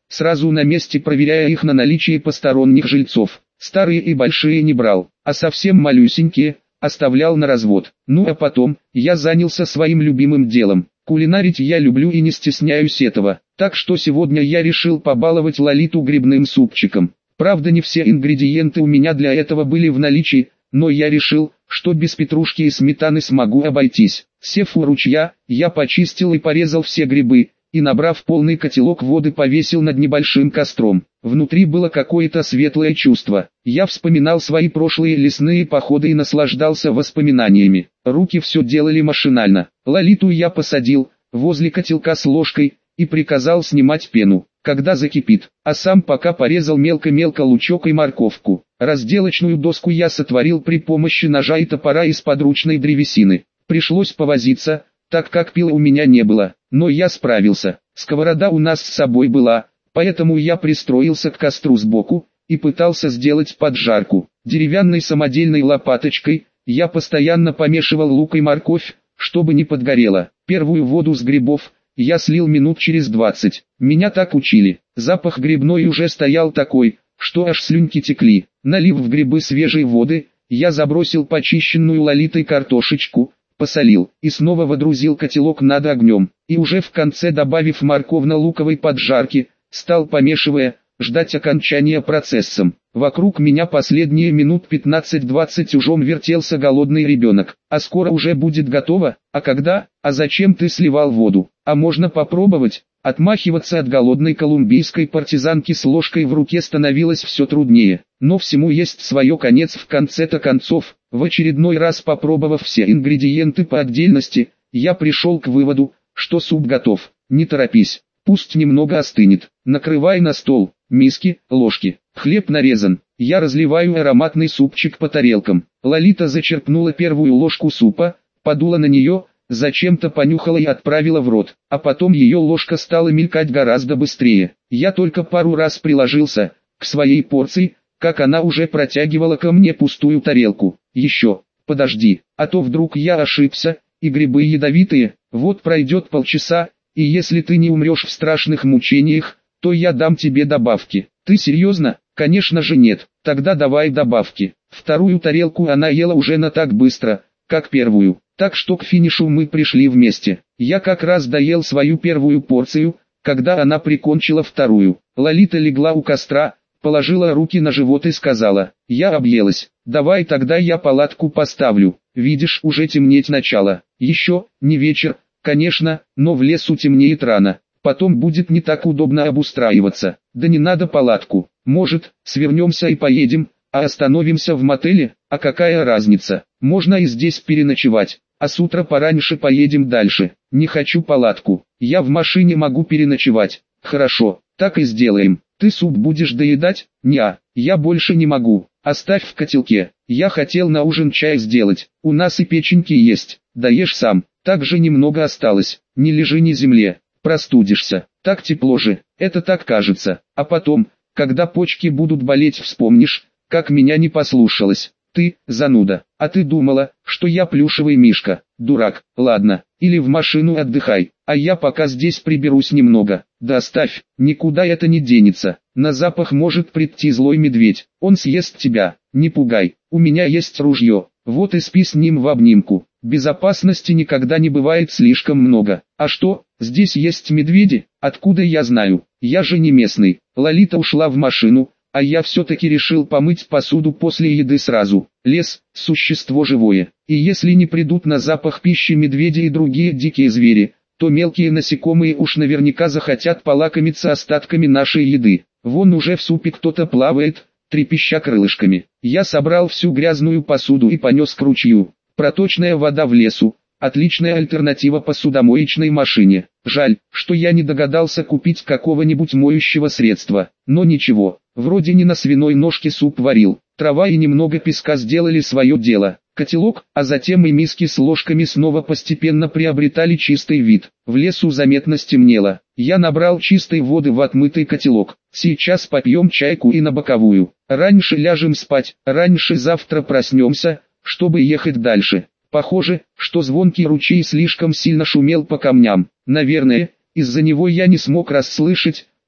сразу на месте проверяя их на наличие посторонних жильцов. Старые и большие не брал, а совсем малюсенькие оставлял на развод. Ну а потом, я занялся своим любимым делом. Кулинарить я люблю и не стесняюсь этого, так что сегодня я решил побаловать Лолиту грибным супчиком. Правда, не все ингредиенты у меня для этого были в наличии, но я решил, что без петрушки и сметаны смогу обойтись. Сев у ручья, я почистил и порезал все грибы, и набрав полный котелок воды повесил над небольшим костром. Внутри было какое-то светлое чувство. Я вспоминал свои прошлые лесные походы и наслаждался воспоминаниями. Руки все делали машинально. Лолиту я посадил возле котелка с ложкой и приказал снимать пену, когда закипит, а сам пока порезал мелко-мелко лучок и морковку. Разделочную доску я сотворил при помощи ножа и топора из подручной древесины. Пришлось повозиться, так как пила у меня не было, но я справился. Сковорода у нас с собой была, поэтому я пристроился к костру сбоку и пытался сделать поджарку. Деревянной самодельной лопаточкой я постоянно помешивал лук и морковь, чтобы не подгорело. Первую воду с грибов я слил минут через двадцать. Меня так учили. Запах грибной уже стоял такой, что аж слюнки текли. Налив в грибы свежей воды, я забросил почищенную Лолитой картошечку, посолил и снова водрузил котелок над огнем, и уже в конце, добавив морковно-луковой поджарки, стал, помешивая, ждать окончания процессом. Вокруг меня последние минут пятнадцать-двадцать ужом вертелся голодный ребенок. А скоро уже будет готово? А когда? А зачем ты сливал воду? А можно попробовать? Отмахиваться от голодной колумбийской партизанки с ложкой в руке становилось все труднее. Но всему есть свое конец в конце-то концов. В очередной раз попробовав все ингредиенты по отдельности, я пришел к выводу, что суп готов. Не торопись, пусть немного остынет. Накрывай на стол, миски, ложки. Хлеб нарезан. Я разливаю ароматный супчик по тарелкам. Лолита зачерпнула первую ложку супа, подула на нее, зачем-то понюхала и отправила в рот, а потом ее ложка стала мелькать гораздо быстрее. Я только пару раз приложился к своей порции, как она уже протягивала ко мне пустую тарелку. Еще, подожди, а то вдруг я ошибся, и грибы ядовитые. Вот пройдет полчаса, и если ты не умрешь в страшных мучениях, то я дам тебе добавки. Ты серьезно? Конечно же нет. Тогда давай добавки. Вторую тарелку она ела уже не так быстро, как первую. Так что к финишу мы пришли вместе. Я как раз доел свою первую порцию, когда она прикончила вторую. Лолита легла у костра, положила руки на живот и сказала: «Я объелась. Давай тогда я палатку поставлю. Видишь, уже темнеть начало. Еще не вечер, конечно, но в лесу темнеет рано. Потом будет не так удобно обустраиваться. Да не надо палатку. Может, свернемся и поедем, а остановимся в мотеле? А какая разница? Можно и здесь переночевать. А с утра пораньше поедем дальше. Не хочу палатку. Я в машине могу переночевать». «Хорошо, так и сделаем. Ты суп будешь доедать?» «Неа, я больше не могу. Оставь в котелке. Я хотел на ужин чай сделать. У нас и печеньки есть. Доешь сам. Так же немного осталось. Не лежи на земле. Простудишься. Так тепло же. Это так кажется. А потом, когда почки будут болеть, вспомнишь, как меня не послушалась. Ты, зануда. А ты думала, что я плюшевый мишка? Дурак. Ладно, или в машину отдыхай, а я пока здесь приберусь немного. Да оставь, никуда это не денется. На запах может прийти злой медведь. Он съест тебя. Не пугай. У меня есть ружье. Вот и спи с ним в обнимку. Безопасности никогда не бывает слишком много. А что, здесь есть медведи? Откуда я знаю? Я же не местный. Лолита ушла в машину, а я все-таки решил помыть посуду после еды сразу. Лес – существо живое, и если не придут на запах пищи медведи и другие дикие звери, то мелкие насекомые уж наверняка захотят полакомиться остатками нашей еды. Вон уже в супе кто-то плавает, трепеща крылышками. Я собрал всю грязную посуду и понес к ручью. Проточная вода в лесу – отличная альтернатива посудомоечной машине. Жаль, что я не догадался купить какого-нибудь моющего средства. Но ничего, вроде не на свиной ножке суп варил. Трава и немного песка сделали свое дело. Котелок, а затем и миски с ложками снова постепенно приобретали чистый вид. В лесу заметно стемнело. Я набрал чистой воды в отмытый котелок. Сейчас попьем чайку и на боковую. Раньше ляжем спать, раньше завтра проснемся, чтобы ехать дальше. Похоже, что звонкий ручей слишком сильно шумел по камням. Наверное, из-за него я не смог расслышать,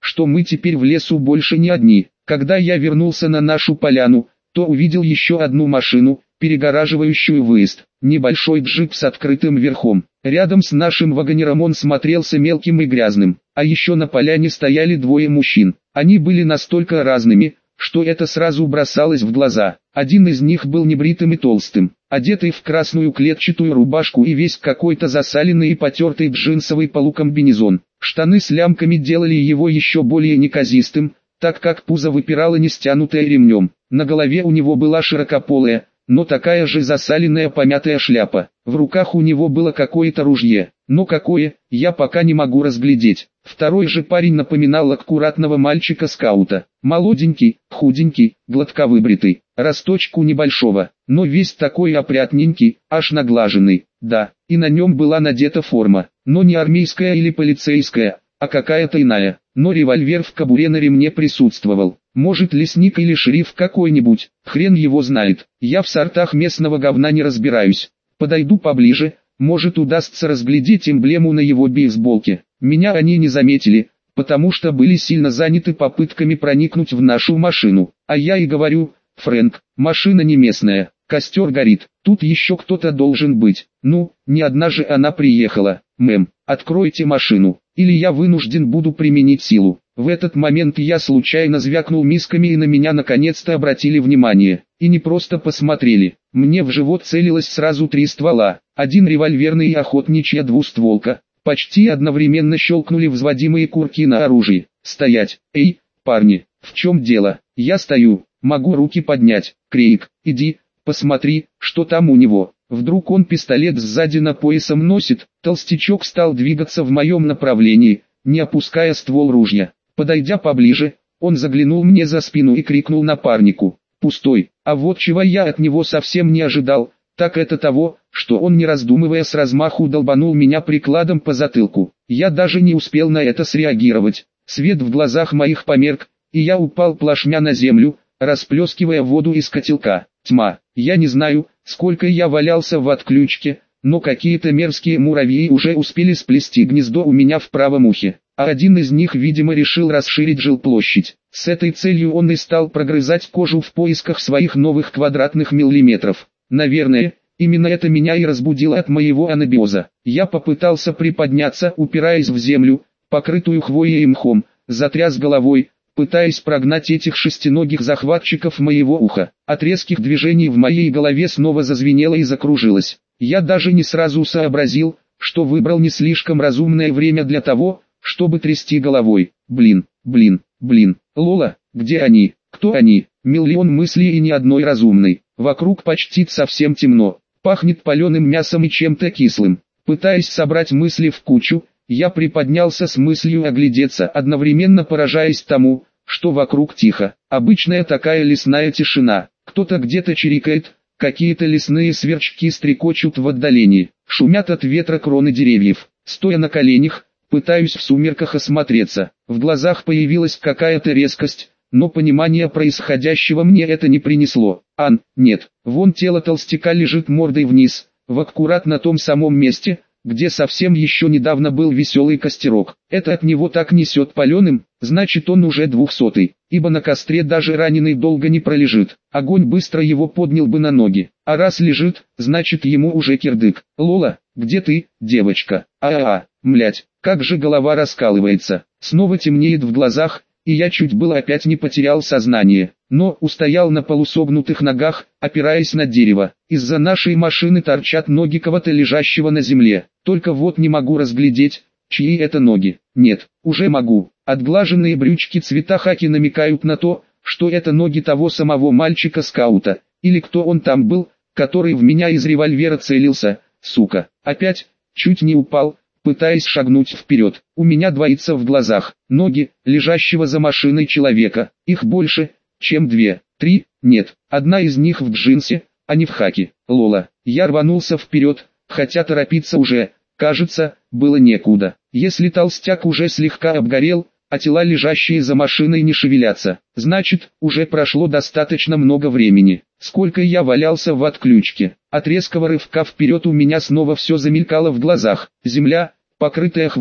что мы теперь в лесу больше не одни. Когда я вернулся на нашу поляну, то увидел еще одну машину, перегораживающую выезд. Небольшой джип с открытым верхом. Рядом с нашим вагонером он смотрелся мелким и грязным. А еще на поляне стояли двое мужчин. Они были настолько разными, что это сразу бросалось в глаза. Один из них был небритым и толстым, одетый в красную клетчатую рубашку и весь какой-то засаленный и потертый джинсовый полукомбинезон. Штаны с лямками делали его еще более неказистым, так как пузо выпирало не стянутое ремнем. На голове у него была широкополая, но такая же засаленная помятая шляпа. В руках у него было какое-то ружье, но какое, я пока не могу разглядеть. Второй же парень напоминал аккуратного мальчика-скаута. Молоденький, худенький, гладковыбритый, росточку небольшого, но весь такой опрятненький, аж наглаженный. Да, и на нем была надета форма, но не армейская или полицейская, а какая-то иная. Но револьвер в кобуре на ремне присутствовал. Может, лесник или шериф какой-нибудь, хрен его знает. Я в сортах местного говна не разбираюсь. Подойду поближе, может удастся разглядеть эмблему на его бейсболке. Меня они не заметили, потому что были сильно заняты попытками проникнуть в нашу машину. А я и говорю: Фрэнк, машина не местная, костер горит, тут еще кто-то должен быть. Ну, не одна же она приехала. Мэм, откройте машину, или я вынужден буду применить силу. В этот момент я случайно звякнул мисками, и на меня наконец-то обратили внимание. И не просто посмотрели. Мне в живот целилось сразу три ствола. Один револьверный и охотничья двустволка. Почти одновременно щелкнули взводимые курки на оружии. Стоять! Эй, парни, в чем дело? Я стою, могу руки поднять. Крейг, иди, посмотри, что там у него. Вдруг он пистолет сзади на поясом носит. Толстячок стал двигаться в моем направлении, не опуская ствол ружья. Подойдя поближе, он заглянул мне за спину и крикнул напарнику: «Пустой!» А вот чего я от него совсем не ожидал, так это того, что он, не раздумывая, с размаху долбанул меня прикладом по затылку. Я даже не успел на это среагировать. Свет в глазах моих померк, и я упал плашмя на землю, расплескивая воду из котелка. Тьма. Я не знаю, сколько я валялся в отключке, но какие-то мерзкие муравьи уже успели сплести гнездо у меня в правом ухе. А один из них, видимо, решил расширить жилплощадь. С этой целью он и стал прогрызать кожу в поисках своих новых квадратных миллиметров. Наверное, именно это меня и разбудило от моего анабиоза. Я попытался приподняться, упираясь в землю, покрытую хвоей и мхом, затряс головой, пытаясь прогнать этих шестиногих захватчиков моего уха. От резких движений в моей голове снова зазвенело и закружилось. Я даже не сразу сообразил, что выбрал не слишком разумное время для того, чтобы трясти головой. Блин, блин, блин, Лола, где они, кто они? Миллион мыслей и ни одной разумной. Вокруг почти совсем темно, пахнет паленым мясом и чем-то кислым. Пытаясь собрать мысли в кучу, я приподнялся с мыслью оглядеться, одновременно поражаясь тому, что вокруг тихо. Обычная такая лесная тишина. Кто-то где-то чирикает, какие-то лесные сверчки стрекочут в отдалении. Шумят от ветра кроны деревьев. Стоя на коленях, пытаюсь в сумерках осмотреться. В глазах появилась какая-то резкость, но понимание происходящего мне это не принесло. Ан, нет, вон тело толстяка лежит мордой вниз, в аккурат на том самом месте, где совсем еще недавно был веселый костерок. Это от него так несет паленым, значит он уже двухсотый, ибо на костре даже раненый долго не пролежит. Огонь быстро его поднял бы на ноги, а раз лежит, значит ему уже кирдык. Лола, где ты, девочка? А-а-а, млять, как же голова раскалывается. Снова темнеет в глазах, и я чуть было опять не потерял сознание, но устоял на полусогнутых ногах, опираясь на дерево. Из-за нашей машины торчат ноги кого-то, лежащего на земле. Только вот не могу разглядеть, чьи это ноги. Нет, уже могу. Отглаженные брючки цвета хаки намекают на то, что это ноги того самого мальчика-скаута, или кто он там был, который в меня из револьвера целился, сука. Опять, чуть не упал, пытаясь шагнуть вперед. У меня двоится в глазах. Ноги, лежащего за машиной человека. Их больше, чем две, три, нет. Одна из них в джинсе, а не в хаке. Лола. Я рванулся вперед, хотя торопиться уже, кажется, было некуда. Если толстяк уже слегка обгорел, а тела, лежащие за машиной, не шевелятся, значит, уже прошло достаточно много времени. Сколько я валялся в отключке. От резкого рывка вперед у меня снова все замелькало в глазах. Земля, покрытая хвоей,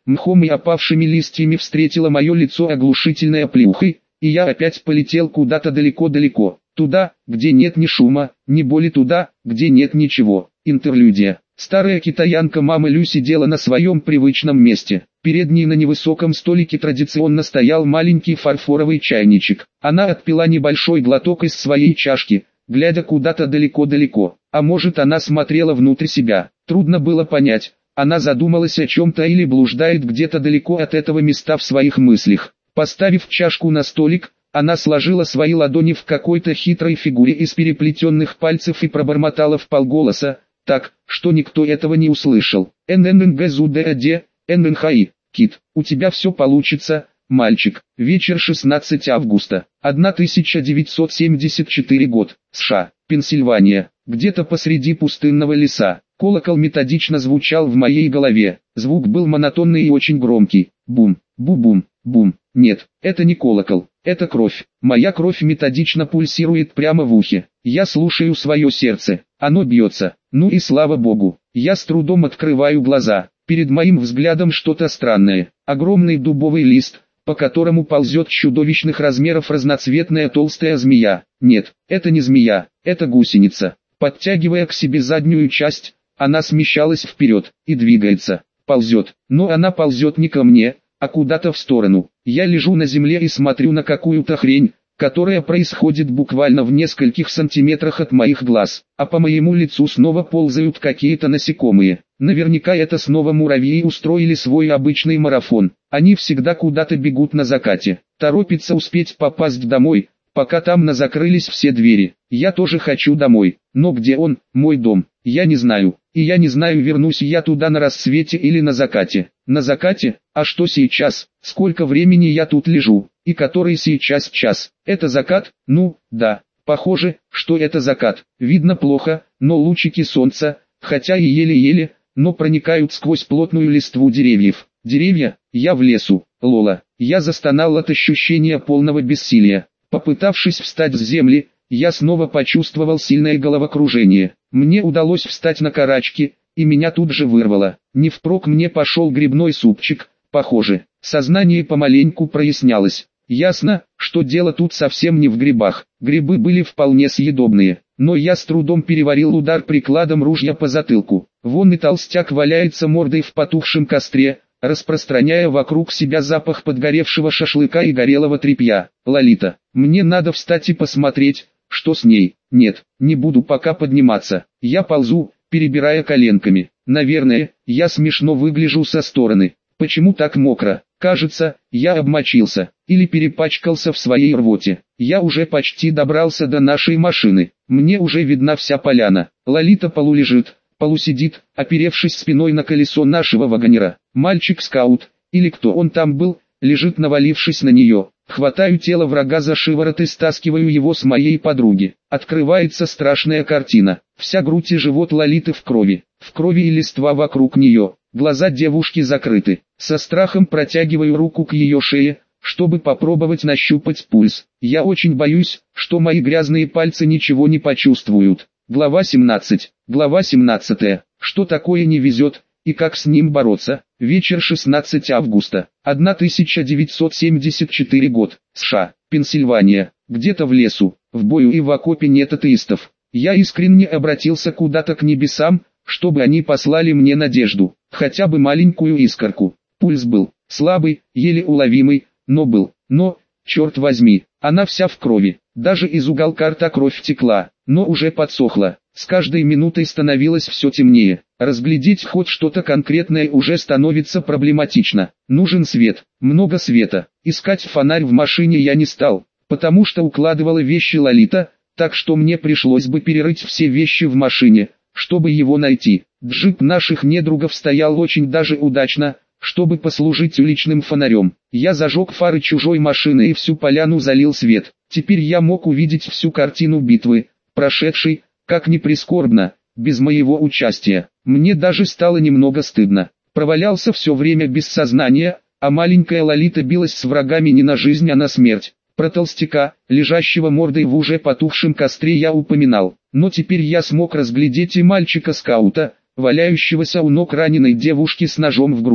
мхом и опавшими листьями встретило мое лицо оглушительной оплеухой, и я опять полетел куда-то далеко-далеко, туда, где нет ни шума, ни боли, туда, где нет ничего. Интерлюдия. Старая китаянка мама Лю сидела на своем привычном месте. Перед ней на невысоком столике традиционно стоял маленький фарфоровый чайничек. Она отпила небольшой глоток из своей чашки, глядя куда-то далеко-далеко. А может, она смотрела внутрь себя. Трудно было понять, она задумалась о чем-то или блуждает где-то далеко от этого места в своих мыслях. Поставив чашку на столик, она сложила свои ладони в какой-то хитрой фигуре из переплетенных пальцев и пробормотала вполголоса, так, что никто этого не услышал. «НННГЗУДАД, ННХИ, Кит, у тебя все получится, мальчик». Вечер шестнадцатого августа, тысяча девятьсот семьдесят четвёртый год, США, Пенсильвания, где-то посреди пустынного леса. Колокол методично звучал в моей голове. Звук был монотонный и очень громкий. Бум, бу-бум, бум. Нет, это не колокол, это кровь. Моя кровь методично пульсирует прямо в ухе. Я слушаю свое сердце, оно бьется. Ну и слава богу. Я с трудом открываю глаза. Перед моим взглядом что-то странное. Огромный дубовый лист, по которому ползет чудовищных размеров разноцветная толстая змея. Нет, это не змея, это гусеница. Подтягивая к себе заднюю часть, она смещалась вперед и двигается, ползет. Но она ползет не ко мне, а куда-то в сторону. Я лежу на земле и смотрю на какую-то хрень, которая происходит буквально в нескольких сантиметрах от моих глаз. А по моему лицу снова ползают какие-то насекомые. Наверняка это снова муравьи устроили свой обычный марафон. Они всегда куда-то бегут на закате. Торопится успеть попасть домой, пока там на закрылись все двери. Я тоже хочу домой. Но где он, мой дом, я не знаю. И я не знаю, вернусь я туда на рассвете или на закате. На закате? А что сейчас? Сколько времени я тут лежу? И который сейчас час? Это закат? Ну, да. Похоже, что это закат. Видно плохо, но лучики солнца, хотя и еле-еле, но проникают сквозь плотную листву деревьев. Деревья? Я в лесу. Лола. Я застонал от ощущения полного бессилия. Попытавшись встать с земли, я снова почувствовал сильное головокружение. Мне удалось встать на карачки, и меня тут же вырвало. Не впрок мне пошел грибной супчик, похоже. Сознание помаленьку прояснялось. Ясно, что дело тут совсем не в грибах. Грибы были вполне съедобные. Но я с трудом переварил удар прикладом ружья по затылку. Вон и толстяк валяется мордой в потухшем костре, распространяя вокруг себя запах подгоревшего шашлыка и горелого тряпья. Лолита, мне надо встать и посмотреть, что с ней. Нет, не буду пока подниматься. Я ползу, перебирая коленками. Наверное, я смешно выгляжу со стороны. Почему так мокро? Кажется, я обмочился, или перепачкался в своей рвоте. Я уже почти добрался до нашей машины. Мне уже видна вся поляна. Лолита полулежит, полусидит, оперевшись спиной на колесо нашего вагонера. Мальчик-скаут, или кто он там был, лежит навалившись на нее. Хватаю тело врага за шиворот и стаскиваю его с моей подруги. Открывается страшная картина. Вся грудь и живот Лолиты в крови. В крови и листва вокруг нее. Глаза девушки закрыты. Со страхом протягиваю руку к ее шее, чтобы попробовать нащупать пульс. Я очень боюсь, что мои грязные пальцы ничего не почувствуют. Глава семнадцать. Глава семнадцатая. Что такое не везет, и как с ним бороться? Вечер шестнадцатого августа, тысяча девятьсот семьдесят четвёртый год, США, Пенсильвания. Где-то в лесу, в бою и в окопе нет атеистов. Я искренне обратился куда-то к небесам, чтобы они послали мне надежду, хотя бы маленькую искорку. Пульс был слабый, еле уловимый, но был. Но, черт возьми, она вся в крови. Даже из уголка рта кровь текла, но уже подсохла. С каждой минутой становилось все темнее. Разглядеть хоть что-то конкретное уже становится проблематично. Нужен свет, много света. Искать фонарь в машине я не стал, потому что укладывала вещи Лолита, так что мне пришлось бы перерыть все вещи в машине, чтобы его найти. Джип наших недругов стоял очень даже удачно, чтобы послужить уличным фонарем. Я зажег фары чужой машины и всю поляну залил свет. Теперь я мог увидеть всю картину битвы, прошедшей, как ни прискорбно, без моего участия. Мне даже стало немного стыдно. Провалялся все время без сознания, а маленькая Лолита билась с врагами не на жизнь, а на смерть. Про толстяка, лежащего мордой в уже потухшем костре, я упоминал. Но теперь я смог разглядеть и мальчика-скаута, валяющегося у ног раненой девушки с ножом в груди.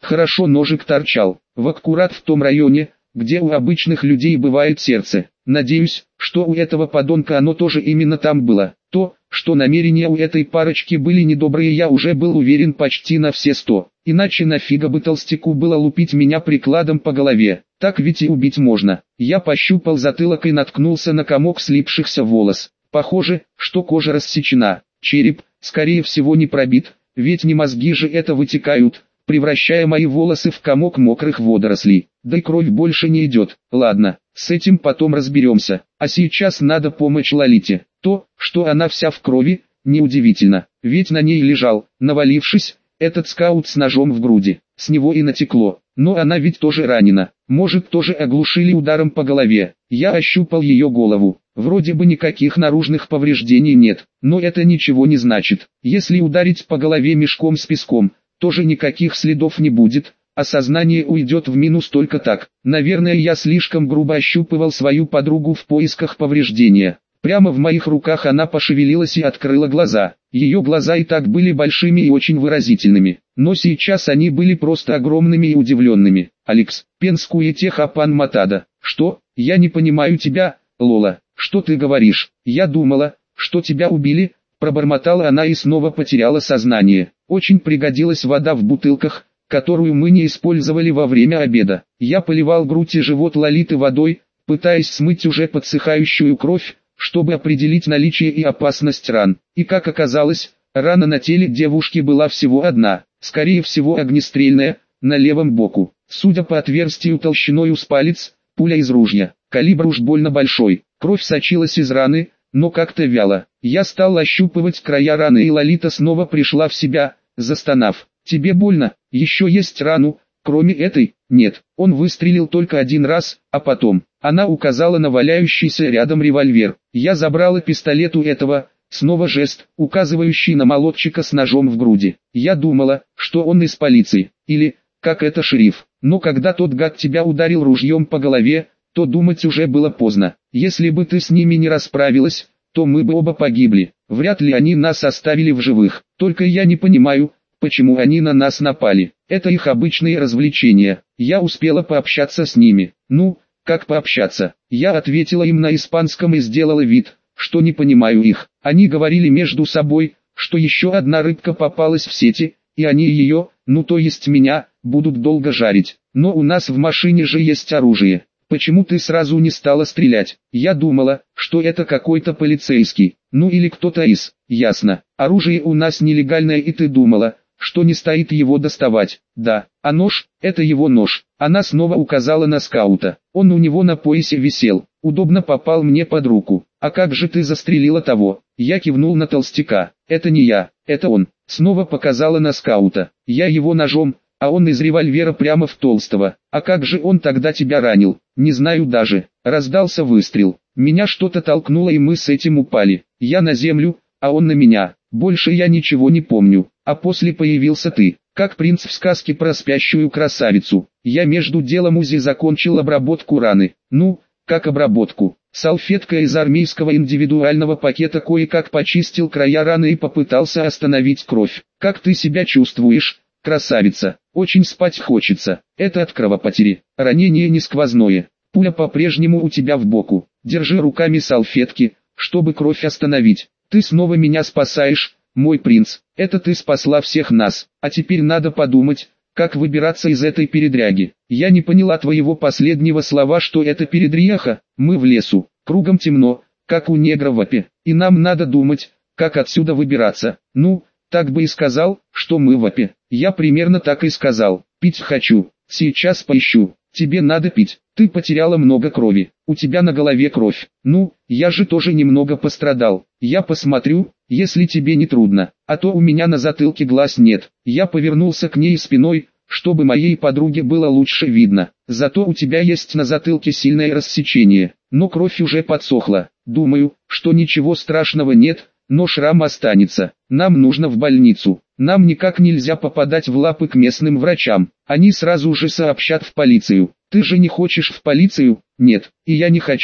Хорошо ножик торчал, в аккурат в том районе, где у обычных людей бывает сердце. Надеюсь, что у этого подонка оно тоже именно там было. То, что намерения у этой парочки были недобрые, я уже был уверен почти на все сто. Иначе нафига бы толстяку было лупить меня прикладом по голове? Так ведь и убить можно. Я пощупал затылок и наткнулся на комок слипшихся волос. Похоже, что кожа рассечена. Череп, скорее всего, не пробит, ведь не мозги же это вытекают, превращая мои волосы в комок мокрых водорослей. Да и кровь больше не идет. Ладно, с этим потом разберемся. А сейчас надо помочь Лолите. То, что она вся в крови, неудивительно, ведь на ней лежал, навалившись, этот скаут с ножом в груди. С него и натекло. Но она ведь тоже ранена. Может, тоже оглушили ударом по голове. Я ощупал ее голову. Вроде бы никаких наружных повреждений нет, но это ничего не значит. Если ударить по голове мешком с песком, тоже никаких следов не будет, а сознание уйдет в минус только так. Наверное, я слишком грубо ощупывал свою подругу в поисках повреждения. Прямо в моих руках она пошевелилась и открыла глаза. Ее глаза и так были большими и очень выразительными, но сейчас они были просто огромными и удивленными. «Алекс, пенскуе техапан матада». «Что? Я не понимаю тебя, Лола. Что ты говоришь? Я думала, что тебя убили», пробормотала она и снова потеряла сознание. Очень пригодилась вода в бутылках, которую мы не использовали во время обеда. Я поливал грудь и живот Лолиты водой, пытаясь смыть уже подсыхающую кровь, чтобы определить наличие и опасность ран. И как оказалось, рана на теле девушки была всего одна, скорее всего огнестрельная, на левом боку. Судя по отверстию толщиной с палец, пуля из ружья. Калибр уж больно большой. Кровь сочилась из раны, но как-то вяло. Я стал ощупывать края раны, и Лолита снова пришла в себя, застонав. «Тебе больно? Еще есть рану, кроме этой?» «Нет». Он выстрелил только один раз, а потом... Она указала на валяющийся рядом револьвер. Я забрала пистолет у этого, снова жест, указывающий на молодчика с ножом в груди. Я думала, что он из полиции, или, как это, шериф. Но когда тот гад тебя ударил ружьем по голове, то думать уже было поздно. Если бы ты с ними не расправилась, то мы бы оба погибли. Вряд ли они нас оставили в живых. Только я не понимаю, почему они на нас напали. Это их обычные развлечения. Я успела пообщаться с ними. Ну, как пообщаться? Я ответила им на испанском и сделала вид, что не понимаю их. Они говорили между собой, что еще одна рыбка попалась в сети, и они ее, ну то есть меня, будут долго жарить. Но у нас в машине же есть оружие. Почему ты сразу не стала стрелять? Я думала, что это какой-то полицейский, ну или кто-то из. Ясно. Оружие у нас нелегальное, и ты думала, что не стоит его доставать. Да, а нож, это его нож. Она снова указала на скаута. Он у него на поясе висел, удобно попал мне под руку. А как же ты застрелила того? Я кивнул на толстяка. Это не я, это он. Снова показала на скаута. Я его ножом, а он из револьвера прямо в толстого. А как же он тогда тебя ранил? Не знаю даже. Раздался выстрел. Меня что-то толкнуло, и мы с этим упали. Я на землю, а он на меня. Больше я ничего не помню. А после появился ты, как принц в сказке про спящую красавицу. Я между делом УЗИ закончил обработку раны. Ну, как обработку? Салфеткой из армейского индивидуального пакета кое-как почистил края раны и попытался остановить кровь. Как ты себя чувствуешь, красавица? Очень спать хочется. Это от кровопотери. Ранение не сквозное. Пуля по-прежнему у тебя в боку. Держи руками салфетки, чтобы кровь остановить. Ты снова меня спасаешь, мой принц. Это ты спасла всех нас. А теперь надо подумать, как выбираться из этой передряги. Я не поняла твоего последнего слова, что это передряха. Мы в лесу, кругом темно, как у негра в апе. И нам надо думать, как отсюда выбираться. Ну, так бы и сказал, что мы в апе. Я примерно так и сказал. Пить хочу. Сейчас поищу. Тебе надо пить. Ты потеряла много крови. У тебя на голове кровь. Ну, я же тоже немного пострадал. Я посмотрю, если тебе не трудно. А то у меня на затылке глаз нет. Я повернулся к ней спиной, чтобы моей подруге было лучше видно. Зато у тебя есть на затылке сильное рассечение. Но кровь уже подсохла. Думаю, что ничего страшного нет, но шрам останется. Нам нужно в больницу. Нам никак нельзя попадать в лапы к местным врачам. Они сразу же сообщат в полицию. Ты же не хочешь в полицию? Нет, и я не хочу.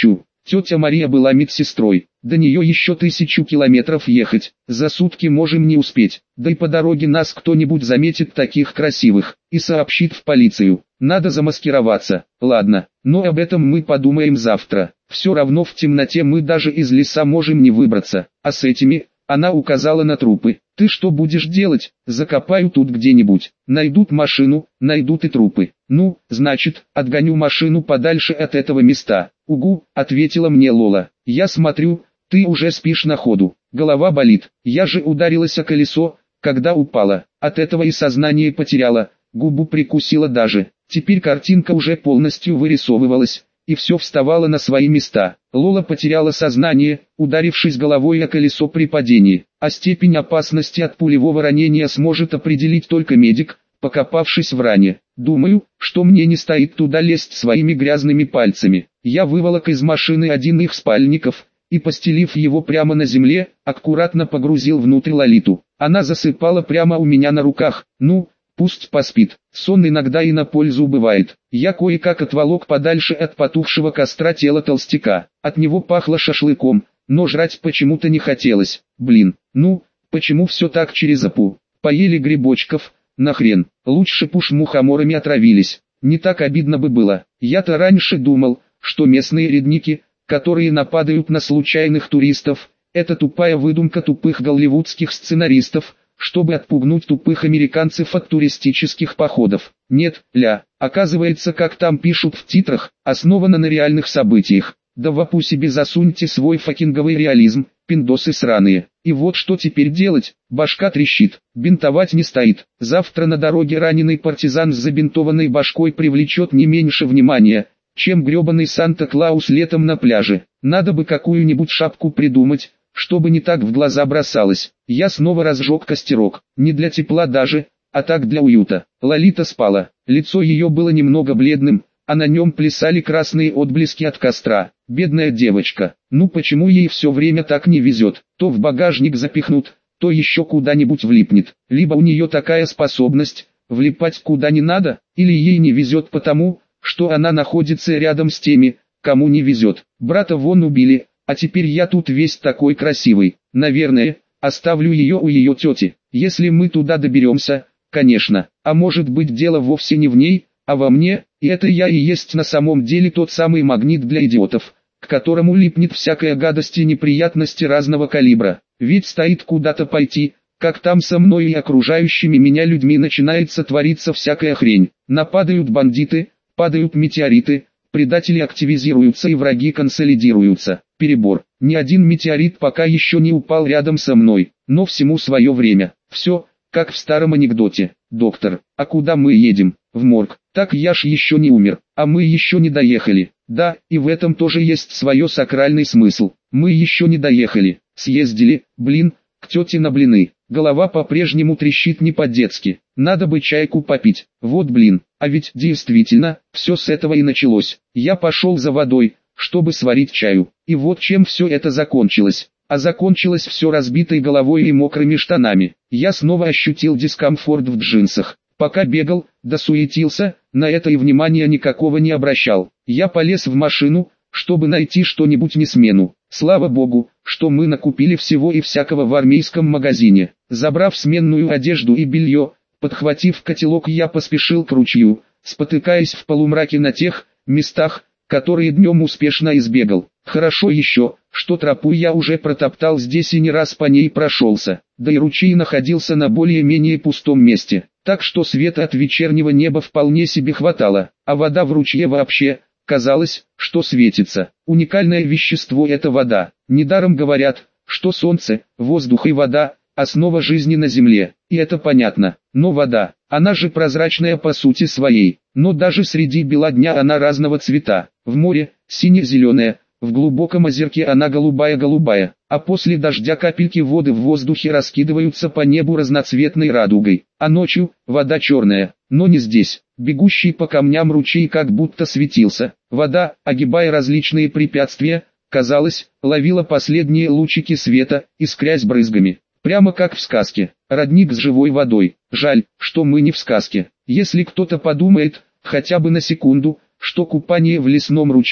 Тетя Мария была медсестрой, до нее еще тысячу километров ехать, за сутки можем не успеть, да и по дороге нас кто-нибудь заметит таких красивых, и сообщит в полицию. Надо замаскироваться, ладно, но об этом мы подумаем завтра. Все равно в темноте мы даже из леса можем не выбраться, а с этими, она указала на трупы. Ты что будешь делать? Закопаю тут где-нибудь. Найдут машину, найдут и трупы. Ну, значит, отгоню машину подальше от этого места. Угу, ответила мне Лола. Я смотрю, ты уже спишь на ходу. Голова болит. Я же ударилась о колесо, когда упала. От этого и сознание потеряла. Губу прикусила даже. Теперь картинка уже полностью вырисовывалась, и все вставало на свои места. Лола потеряла сознание, ударившись головой о колесо при падении, а степень опасности от пулевого ранения сможет определить только медик, покопавшись в ране. Думаю, что мне не стоит туда лезть своими грязными пальцами. Я выволок из машины один их спальников, и, постелив его прямо на земле, аккуратно погрузил внутрь Лолиту. Она засыпала прямо у меня на руках. Ну, пусть поспит, сон иногда и на пользу бывает. Я кое-как отволок подальше от потухшего костра тело толстяка. От него пахло шашлыком, но жрать почему-то не хотелось. Блин, ну, почему все так через опу? Поели грибочков, нахрен, лучше б уж мухоморами отравились. Не так обидно бы было. Я-то раньше думал, что местные редники, которые нападают на случайных туристов, это тупая выдумка тупых голливудских сценаристов, чтобы отпугнуть тупых американцев от туристических походов. Нет, ля, оказывается, как там пишут в титрах, основано на реальных событиях. Да в опу себе засуньте свой факинговый реализм, пиндосы сраные. И вот что теперь делать, башка трещит, бинтовать не стоит. Завтра на дороге раненый партизан с забинтованной башкой привлечет не меньше внимания, чем гребаный Санта-Клаус летом на пляже. Надо бы какую-нибудь шапку придумать, чтобы не так в глаза бросалось. Я снова разжег костерок, не для тепла даже, а так для уюта. Лолита спала, лицо ее было немного бледным, а на нем плясали красные отблески от костра. Бедная девочка, ну почему ей все время так не везет? То в багажник запихнут, то еще куда-нибудь влипнет. Либо у нее такая способность, влипать куда не надо, или ей не везет потому, что она находится рядом с теми, кому не везет. Брата вон убили, а теперь я тут весь такой красивый. Наверное, оставлю ее у ее тети, если мы туда доберемся, конечно. А может быть дело вовсе не в ней, а во мне, и это я и есть на самом деле тот самый магнит для идиотов, к которому липнет всякая гадость и неприятности разного калибра. Ведь стоит куда-то пойти, как там со мной и окружающими меня людьми начинается твориться всякая хрень. Нападают бандиты, падают метеориты, предатели активизируются и враги консолидируются. Перебор. Ни один метеорит пока еще не упал рядом со мной, но всему свое время. Все, как в старом анекдоте. Доктор, а куда мы едем? В морг. Так я ж еще не умер, а мы еще не доехали. Да, и в этом тоже есть свое сакральный смысл. Мы еще не доехали. Съездили, блин, к тете на блины. Голова по-прежнему трещит не по-детски. Надо бы чайку попить. Вот блин, а ведь действительно, все с этого и началось. Я пошел за водой, чтобы сварить чаю. И вот чем все это закончилось. А закончилось все разбитой головой и мокрыми штанами. Я снова ощутил дискомфорт в джинсах. Пока бегал, досуетился, на это и внимания никакого не обращал. Я полез в машину, чтобы найти что-нибудь не смену. Слава богу, что мы накупили всего и всякого в армейском магазине. Забрав сменную одежду и белье, подхватив котелок, я поспешил к ручью, спотыкаясь в полумраке на тех местах, которые днем успешно избегал. Хорошо еще, что тропу я уже протоптал здесь и не раз по ней прошелся, да и ручей находился на более-менее пустом месте, так что света от вечернего неба вполне себе хватало, а вода в ручье вообще, казалось, что светится. Уникальное вещество это вода. Недаром говорят, что солнце, воздух и вода – основа жизни на земле, и это понятно. Но вода, она же прозрачная по сути своей, но даже среди бела дня она разного цвета. В море – сине-зеленая, в глубоком озерке она голубая-голубая, а после дождя капельки воды в воздухе раскидываются по небу разноцветной радугой, а ночью – вода черная, но не здесь. Бегущий по камням ручей как будто светился. Вода, огибая различные препятствия, казалось, ловила последние лучики света, искрясь брызгами. Прямо как в сказке. Родник с живой водой. Жаль, что мы не в сказке. Если кто-то подумает, хотя бы на секунду, что купание в лесном ручье –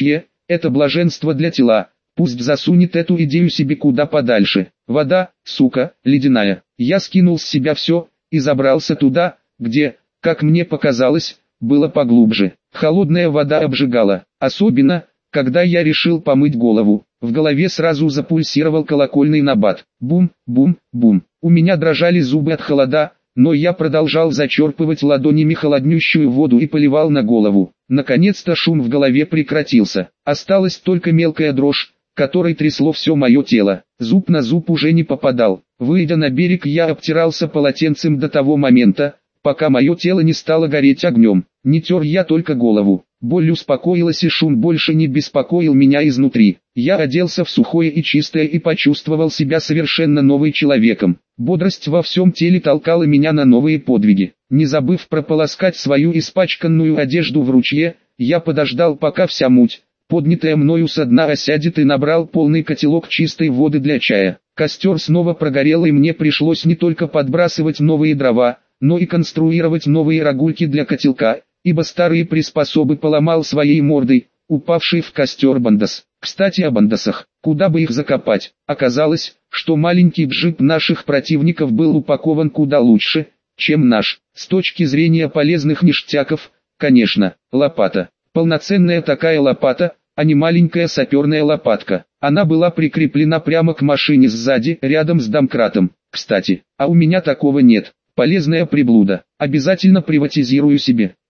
Это блаженство для тела. Пусть засунет эту идею себе куда подальше. Вода, сука, ледяная. Я скинул с себя все и забрался туда, где, как мне показалось, было поглубже. Холодная вода обжигала, особенно, когда я решил помыть голову. В голове сразу запульсировал колокольный набат. Бум, бум, бум. У меня дрожали зубы от холода, но я продолжал зачерпывать ладонями холоднющую воду и поливал на голову. Наконец-то шум в голове прекратился. Осталась только мелкая дрожь, которой трясло все мое тело. Зуб на зуб уже не попадал. Выйдя на берег, я обтирался полотенцем до того момента, пока мое тело не стало гореть огнем. Не тер я только голову. Боль успокоилась и шум больше не беспокоил меня изнутри. Я оделся в сухое и чистое и почувствовал себя совершенно новым человеком. Бодрость во всем теле толкала меня на новые подвиги. Не забыв прополоскать свою испачканную одежду в ручье, я подождал, пока вся муть, поднятая мною со дна, осядет, и набрал полный котелок чистой воды для чая. Костер снова прогорел, и мне пришлось не только подбрасывать новые дрова, но и конструировать новые рогульки для котелка, ибо старые приспособы поломал своей мордой, упавший в костер бандос. Кстати, о бандосах, куда бы их закопать? Оказалось, что маленький джип наших противников был упакован куда лучше, чем наш. С точки зрения полезных ништяков, конечно, лопата. Полноценная такая лопата, а не маленькая саперная лопатка. Она была прикреплена прямо к машине сзади, рядом с домкратом. Кстати, а у меня такого нет. Полезная приблуда. Обязательно приватизирую себе.